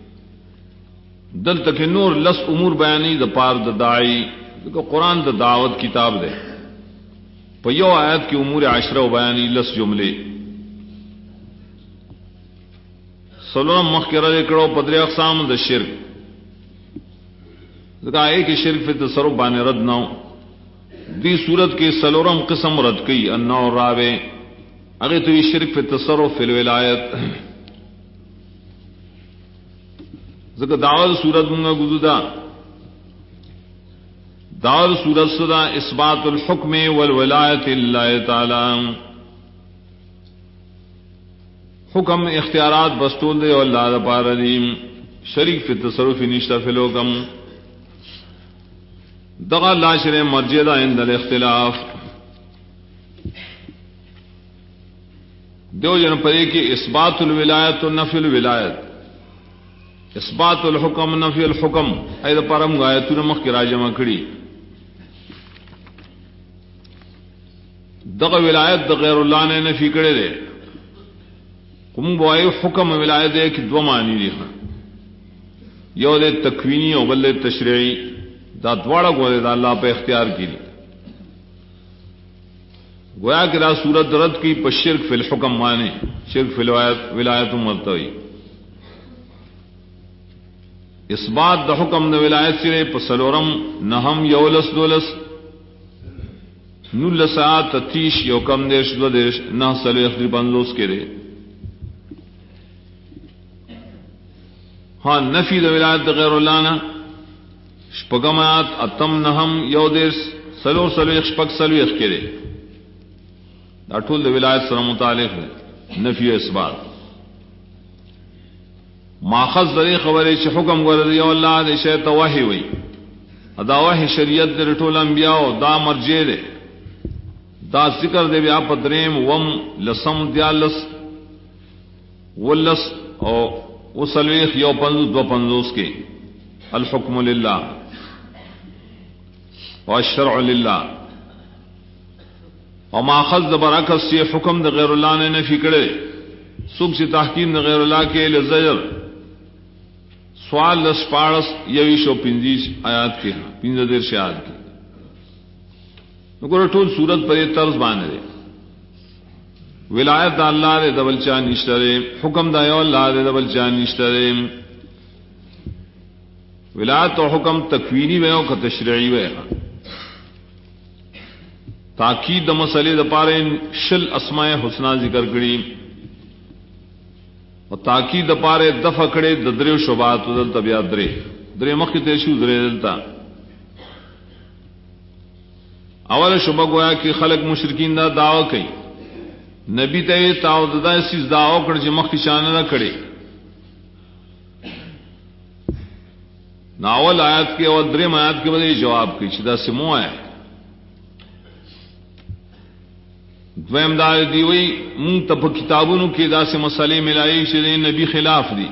دل تک نور لس امور بیانی دا پار دا داعی قرآن دا دعوت کتاب دے پیو آیت کی امور عشرہ و بیانی لس جملے سلورم مخکرہ اکڑو پدری اقسام دا شرک ذکا ایک شرک فی تصرف بانے رد ناؤ دی صورت کی سلورم قسم رد کی انو راوے اگر تو یہ شرک فی تصرف فی الولایت ذکا دعوت صورت منگا گزدا دعوت صورت صدا اثبات الحکم والولایت اللہ تعالی حکم اختیارات بستول دے واللہ دا پارلیم شریک فی تصرف نشتہ فی الحکم دغا لاشر مرجدہ عند الاختلاف دو جن پرے کی اثبات الولایت و نفی الولایت اثبات الحکم نفی الحکم ایدہ پارم غایتون مخ کی راجمہ کھڑی دغا ولایت دا غیر اللہ نے نفی کرے دے کم بوائی حکم ولایت دے کہ دو معنی دی یو دے تکوینی و بل دے تشریعی دا دوڑا گوئے دا اللہ پہ اختیار کی لی گویا کہ دا صورت رد کی پا شرک فی الحکم مانے شرک فی ولایت مرتوی اثبات دا حکم دا ولایت سرے پا سلورم نہم یولس دولس نلسات تتیش یو کم دیش دو دیش نہ سلو اخدری پندوس کے دے ہاں نفی دا ولایت دا غیر اللہ نا شپگمات اتم نہم یو دیش سلو شپگ سلو اخ کے دے دا ٹول دا ولایت سر متعلق ہے نفی و اثبات ماخذ دے خبر چھ حکم گورد یو اللہ دے شیط واحی وی ادا واحی شریعت دے ٹول انبیاء دا مرجع دے دا ذکر دے بیا پدریم وم لسم دیالس ولس او وسلویخ یو پندوس دو پندوس کے الحکم للہ والشرع للہ اور ماخذ برعکس سے حکم دا غیر اللہ نے نفی کرے سب سے تحکیم دا غیر اللہ کے لزجر سوال لس پارس یویش و پنجیش آیات کے پنجہ دیر سے آیات کے نکو ٹول صورت پر یہ طرز بانے دے ولایت دا اللہ دے دبل چان نشترے حکم دا یو اللہ دے دبل چان نشترے ولایت و حکم تکوینی وے کا تشریعی وے تاکید دا مسئلے دا پارے شل اسماء حسنہ ذکر کری اور تاکید دا پارے دفع کڑے ددرے و شبات دلتا بیا درے مخی تیشو درے دلتا اول شبہ گویا کہ خلق مشرکین دا دعوی کئی نبی تے تعود دا اس دعوی کر جے مخی شانہ نہ کڑے ناول آیات کے اور درم آیات کے بدے جواب کی چدا سمو آئے دویم دا دی وی مون تپ کتابونو کی دا سے مسئلے ملائی چدے نبی خلاف دی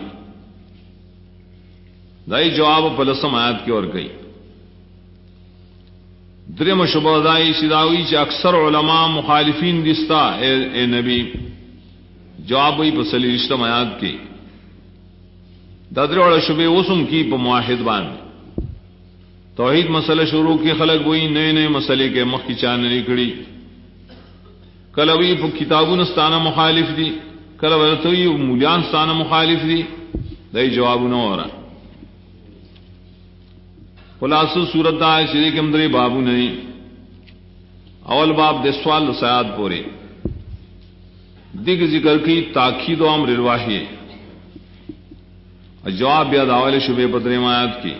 دائی جواب پلسم آیات کے اور گئی درم شبہ دائی شداوی چ اکثر علماء مخالفین دستا اے نبی جواب وی پسلی رشتم آیات کی دادر اور شبہ وسم کی پا معاہد بان توحید مسئلہ شروع کی خلق وہی نئے نئے مسئلے کے مخ کی چانری کڑی کلوی پا کتابون ستانہ مخالف دی کلوی مولیان ستانہ مخالف دی دائی جواب نہ ہو رہا خلاصہ صورت دا ہے شریک امدری بابو نہیں اول باب دے سوال سیاد پورے دیکھ ذکر کی تاکید و امر الواحی جواب بیا داول شبہ پدر مایات کی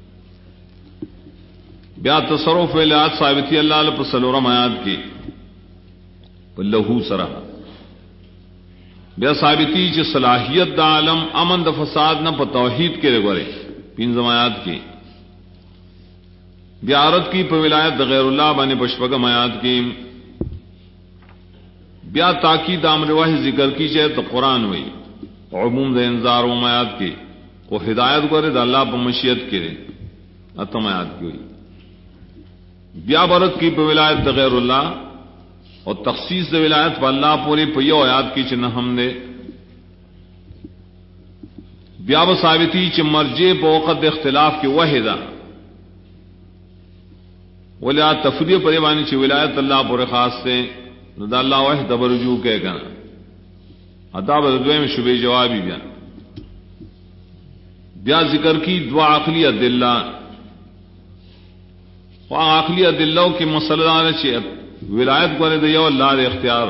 بیا تصرف ولایات ثابتی اللہ علیہ پسلورم آیات کی لہو سرا بیا ثابتی چ صلاحیت دا عالم امن دا فساد نہ توحید کے گورے پنجم آیات کی بیا عرض کی ولایت دا غیر اللہ بانے پشپگم آیات کی بیا تاکید امر واحد ذکر کی چاہے تو قرآن ہوئی عموم دا انذار و آیات کی وہ ہدایت کرے دا اللہ پا مشیت کرے اتم آیات کی ہوئی بیا برت کی پہ ولایت دا غیر اللہ اور تخصیص دا ولایت پا اللہ پوری پیو آیات کی چنہ ہم نے بیا بثابتی چ مرجع پا وقت اختلاف کی وحدہ ولا تفریح پریوانی چی ولایت اللہ پر خاص سے نو دا اللہ وحد برجو کہہ کنا عطاب دوئے میں شبہ جوابی بیا ذکر کی دعا عقلی ادلہ عقلی ادلہ کی مسئلہ چی ولایت کو دیو اللہ دے اختیار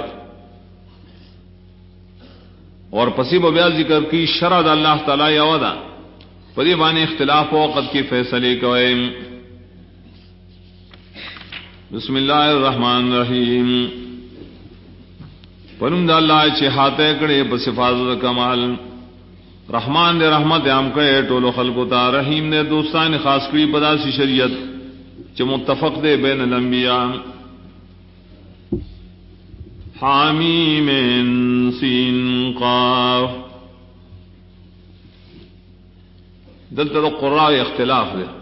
اور پسی بیا ذکر کی شرع دا اللہ تعالی یودا پریوانی اختلاف وقت کی فیصلے کوئے بسم اللہ الرحمن الرحیم پنم دا اللہ چی ہاتے کڑے پس حفاظت کمال رحمان دے رحمت عام کڑے ٹولو خلقو تا رحیم نے دوستان خاص کری پدا سی شریعت چی متفق دے بین الانبیاء حامیم سین قاف دلتا دا قراء اختلاف دے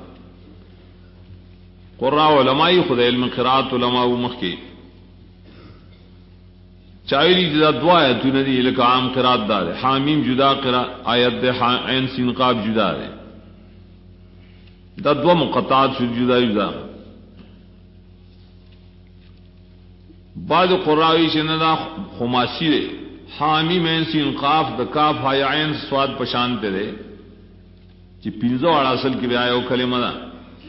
قراء علمائی خود علم قراءت علماء مخی چاہیلی جدا دعا آیتو ندی لکا عام قراءت دا دے حامیم جدا آیت دے عین سین قاف جدا دے دا دعا مقطعات شد جدا جدا بعض قرائی شندا خماسی دے حامیم عین سین قاف دا کاف ہائی عین سواد پشانتے دے چی پینزو آڑا اصل کی بیایو کلمہ دا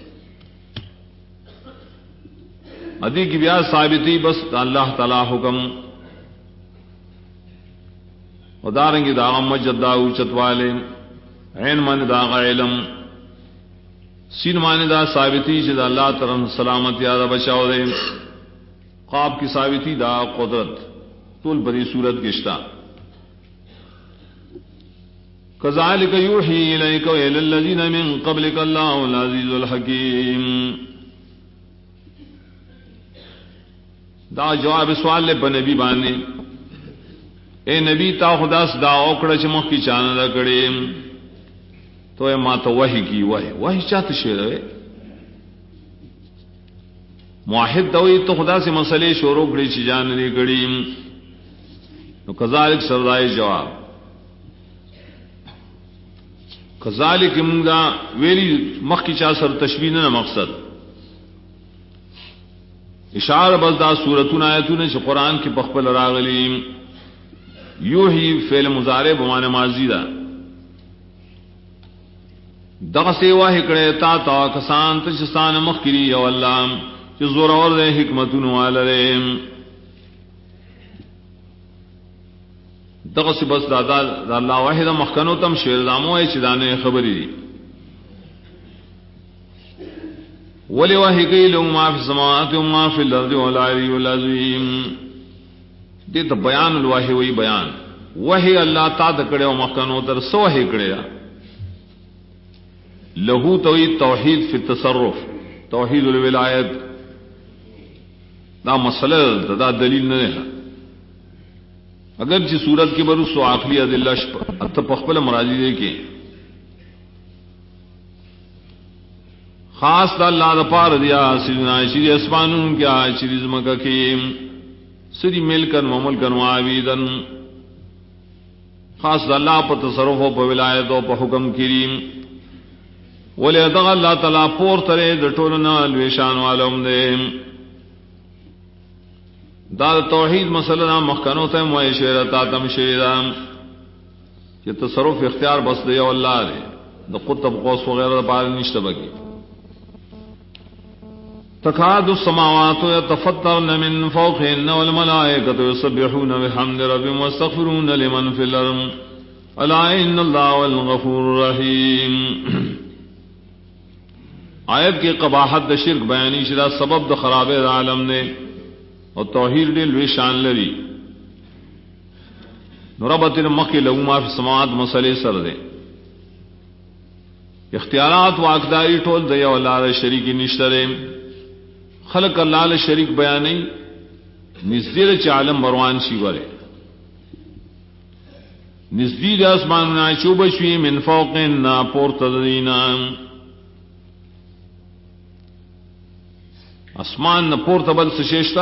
ادی کی بیا ثابتی بس اللہ تعالی حکم ودارنگی داغم مجد دا اوچت والے عین مانی داغ علم سین مانی دا ثابتی چی دا اللہ ترم سلامت یادا بچاو دے قاب کی ثابتی دا قدرت طول بری صورت گشتا کذالک یوحی الیک وإلی الذین من قبلک اللہ العزیز الحکیم دا جواب سوال لے پا نبی بانے اے نبی تا خدا دا اوکڑا چمخ کی چانا دا کڑے تو اے ما تو وحی کی وحی چاہتا شیر ہے موحد دوئی تو خدا سے مسئلے شورو کڑی چی جاننے کڑی نو کذالک سردائی جواب کذالک منگا ویلی مخ کی چاہ سر تشبیح نہ مقصد اشار بس دا سورتون آیتون چھ قرآن کی پخپل راغلیم یوحی فعل مضارع بمعنی ماضی دا دغسی واحی کڑے تا کسان تشستان مخکری یو اللہ چھ زور اور دے حکمتون والرے دغسی بس دا اللہ واحد مخکنو تم شیر دامو ہے چھ دانے خبری دی ولی وحی کئی لوں ما فی السماوات و ما فی الارض والعلی والعظیم دیتا بیان الوحی وی بیان وحی اللہ تا دکڑے و مخکنو تر سو وحی کڑے لہو توحید توحید فی التصرف توحید الولایت دا مسئلہ دا دلیل نہ ہے اگرچہ صورت کی برس و عقلی ادلہ اتپخپل مراجی دے کے خاص دا اللہ دا پار دیا سیدنا شری اسمانون کیا شری زمکہ کی سری ملکن و ملکن و عابیدن خاص دا اللہ پا تصرف و پا ولایت و پا حکم کریم ولی ادغ اللہ تعالی پور ترے دٹولنا الویشان والم دے دا توحید مسئلہ مخکنو تیم و شیرتا تم شیرام یہ تصرف اختیار بس دیا اللہ دے دا قطب قوس وغیرہ دا پار نشتہ بکی تكاد السماوات يتفطرن من فوقهن والملائكة يسبحون بحمد ربهم ويستغفرون لمن في الأرض ألا إن الله هو الغفور الرحيم آیت کی قباحت دا شرک بیانی شدہ سبب دا خراب عالم نے اور توحید دل وی شان لری نربت مخی لہو ما فی السماوات مسئلے سر دے اختیارات و اقداری ٹول دیا واللہ شریکی نشترے خلق اللہ علیہ شریک بیانی نزدیر چ عالم مروان شی ورے نزدیر اسمان نا چوب شوی من فوقنا پورتدینا اسمان نہ پورتبل سشیشتا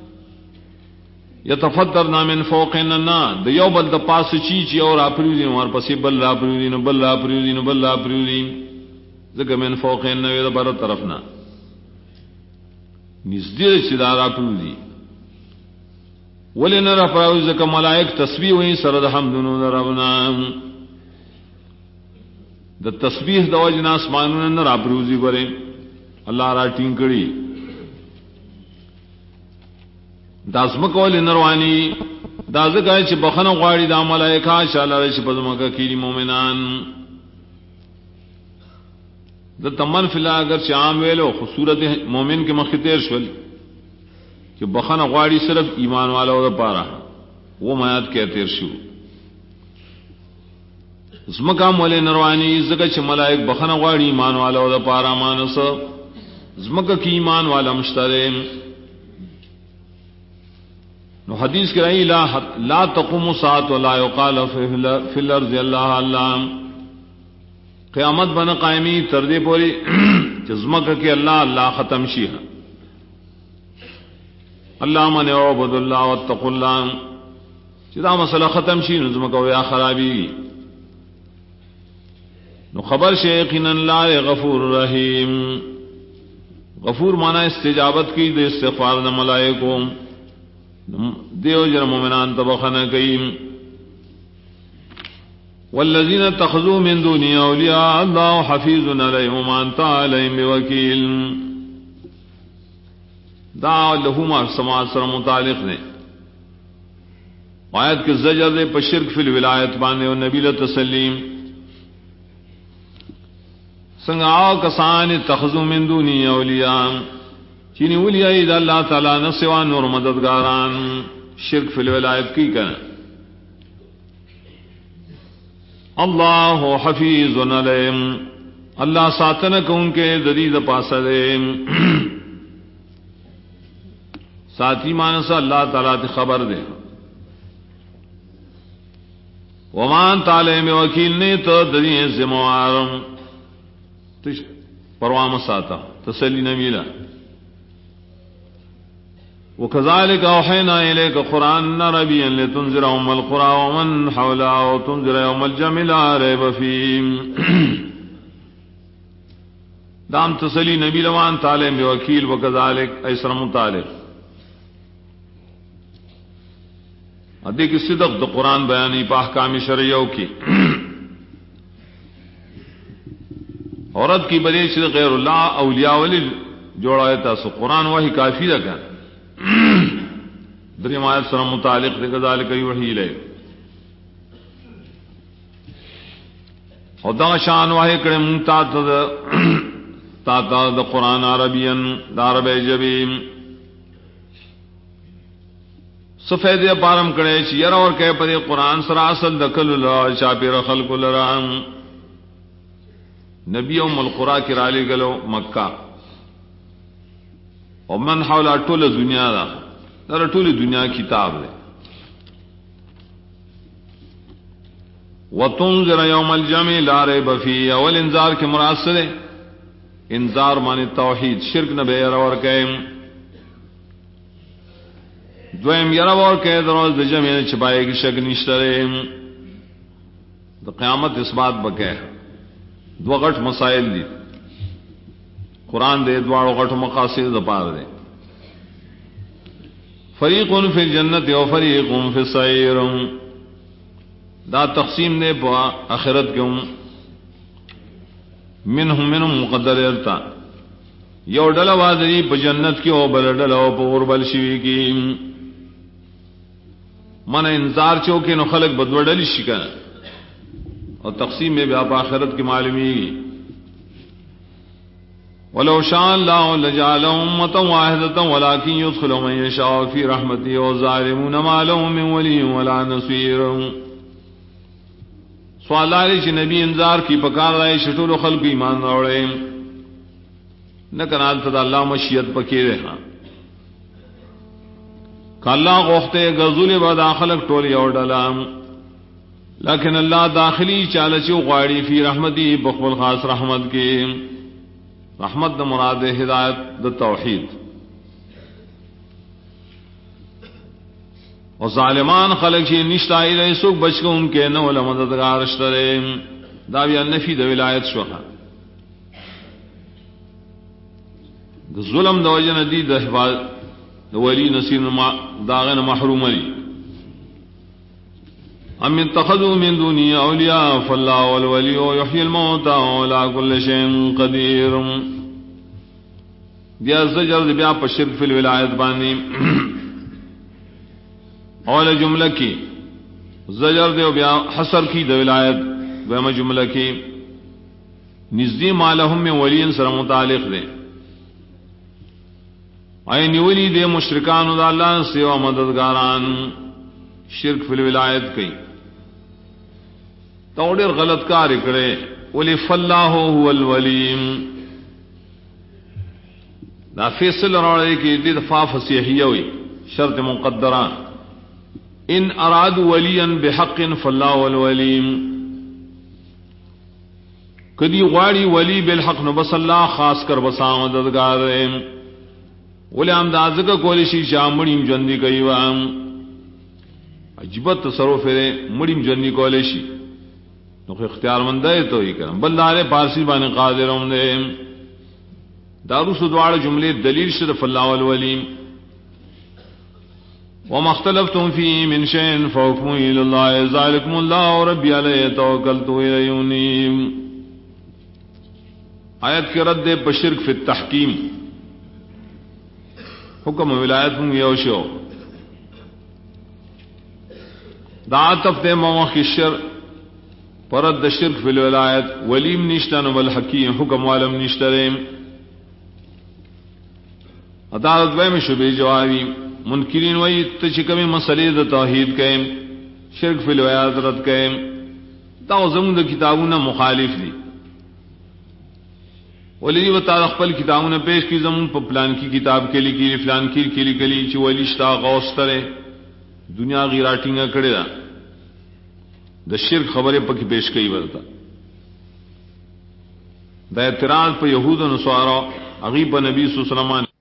یتفطرنا من فوقنا نا دیو بل د پاس چی اور اپریدین اور پسی بل اپریدین بل اپریدین بل اپریدین زګ من فوقنا وی د بر طرفنا نزدې چې دا راپروزي ولې نه راپروزي ځکه ملائک تسبیح وایي سره د حمدونو د ربنا د تسبیح د وجه نه اسمانونه نه راپروزي ګورې الله را ټینګ کړي دا ځمکه ولې نه رواني دا ځکه چې بخنه غواړي دا ملائکه شاله چې په ځمکه کې مؤمنان د تمن فلا اگر شام ویلو خو صورت مومن کے مخطیر شول کہ بخنه غواړي صرف ایمان والو د پاره وہ میات کې تیر شو زمکا مولې نروانی زګه چې ملائک بخنه غواړي ایمان والو د پاره مانس زمکه کې ایمان والا مشترم نو حدیث کې راځي لا تقوم الساعه ولا يقال في الارض الله الله قیامت بن قائمی تردے پوری جزمک کے اللہ اللہ ختم شیح اللہ من عبد اللہ واتقوا اللہ جدا مسئلہ ختم شیح نظمک ویا خرابی نو خبر شیقین اللہ غفور رحیم غفور مانا استجابت کی دے استغفار نہ ملائکوں دیو جر مومنان تبخنہ کئیم والذین اتخذوا من دونه اولیاء اللہ حفیظ علیہم وانت علیہم بوکیل دا لہما سماعت سر متعلق نے آیت کے زجر دے پر شرک فی الولایت باندے و نبی تسلیم سنگاؤ کسان اتخذوا من دونه اولیاء چینی اولیاء اذا اللہ تعالیٰ نسوان اور مددگاران شرک فی الولایت کی کریں اللہ حفیظ علیہم اللہ ساتنک ان کے ددید پاسدیم ساتھی مانسا اللہ تعالیٰ تی خبر دے ومان تعلیم وکیل نے تو ددید زموارم پروام ساتا تسلی نبیلا وكذلك أوحينا إليك قرآن عربيا لتنذر أم القرى ومن حولها وتنذر يوم الجمع لا ريب فيه دام تسلی نبی لوان تعلیم بوکیل وكذلك ایسر متعلق ادھے کی صدق دو قرآن بیانی پا احکام شرعیوں کی عورت کی بریش غیر اللہ اولیاء ولی جوڑا ہے تا سو قرآن وہی کافی رکھا دریم آیت سره متعلق دے کذالک یوحی الیک خدا شان واہی کڑے منتا تا د قرآن عربین دا عرب جبیم سفید پارم کڑے چی یر اور کہے پر قرآن سرا اصل دکل اللہ چاپی رخل کل رام نبی ام القرآن کی رالی گلو مکہ ومن حول اٹول دنیا دا در ټول دنیا کتاب دے وتنذر یوم الجمع لا ریب فیہ اول انذار کے مراد سے انذار معنی توحید شرک نہ بے اور کہم دویم یرا اور کہ دروز د جمع چھپائے کی شک نشترے تو قیامت اس بات بکے دو غٹ مسائل دی قرآن دے دوارو غٹ مقاصد دپار دے فریق فی الجنت و فریق فی السعیر دا تقسیم دے پا آخرت کیوں منہم مقدر ارتا یو ڈلا وادری پا جنت کی او بل ڈلا پا غربل شوی کی من انذار چوکے نو خلق بدو ڈلی شکن اور تقسیم میں بھی آپ آخرت کی معلومی گی ولو شاء الله لجعلهم أمة واحدة ولكن يدخل من يشاء في رحمته والظالمون ما لهم من ولي ولا نصير سوال ہے کہ نبی انذار کی پکار رہے شٹول خلق ایمان روڑے نہ کنال تدا اللہ مشیت پکی رہا کہ اللہ غوختے غزول بدا خلق ٹولی اور ڈلام لیکن اللہ داخلی چالچو غاڑی فی رحمتی بخبل خاص رحمت کی رحمت دا مراد ہدایت دا توحید اور ظالمان خلق شی نشتائی رہے سوک بچ کو ان کے نو لمددگار اشترے داوی النفی دا ولایت شوخا ظلم د وجن دی د حفاظ ولی نصیر داغن محروم علی ام اتخذوا من دوني اولیاء فالله والولی یحیی الموتى وعلى كل شيء قدیر. بیا زجر بیا پر شرک فی الولایت بانی اول جملہ کی زجر دے بیا حصر کی د ولایت وما جملہ کی نزدی مالہم من ولی سر متعلق دے این ولی دے مشرکان دا اللہ سوا مددگاران شرک فی الولایت کئی توڑیر غلط کار کرے ولی فاللہ هو الولیم دا فیصل روڑے کی دید فا فسیحیہ ہوئی شرط مقدرہ ان اراد ولیا بحق فاللہ والولیم کدی غاڑی ولی بالحق نو بس اللہ خاص کر بسا مددگار ولی ہم دازگا کولی شی شاہ مڑیم جندی کئی وام عجبت تصرف ہے مڑیم جندی کولی شی نو اختیار مند ہے تو ہی کرم بلدارے پارسی بانے قادر ہم دے دارو سدوار جملے دلیل شرف اللہ والولیم وما اختلفتم فيه من شيء فحكمه الى الله ذلكم الله ربي عليه توكلت اليه ينيب. آیت کے رد بشرک فی التحکیم حکم ولایت ہوں یوشو دعاتف دے موقع الشر پرد شرک فی الولایت ولیم نشتن والحکیم حکم والم نشتریم عدالت ویم شبی جوابی منکرین وی تچکمی مسئلے دا توحید کہیں شرک فی الولایت رد کہیں تاو زمون دا کتابونا مخالف دی ولی و تعالی خپل کتابونه پیش کی زمون په پلان کی کتاب کې لیکي فلان کی لیکلي چې ولی شتا غوث تره دنیا غیراټینګه کړی دا د شرک خبره پکې پیش کوي ورته دا اعتراض په يهود او نصارا غیب نبی صلی الله علیه وسلم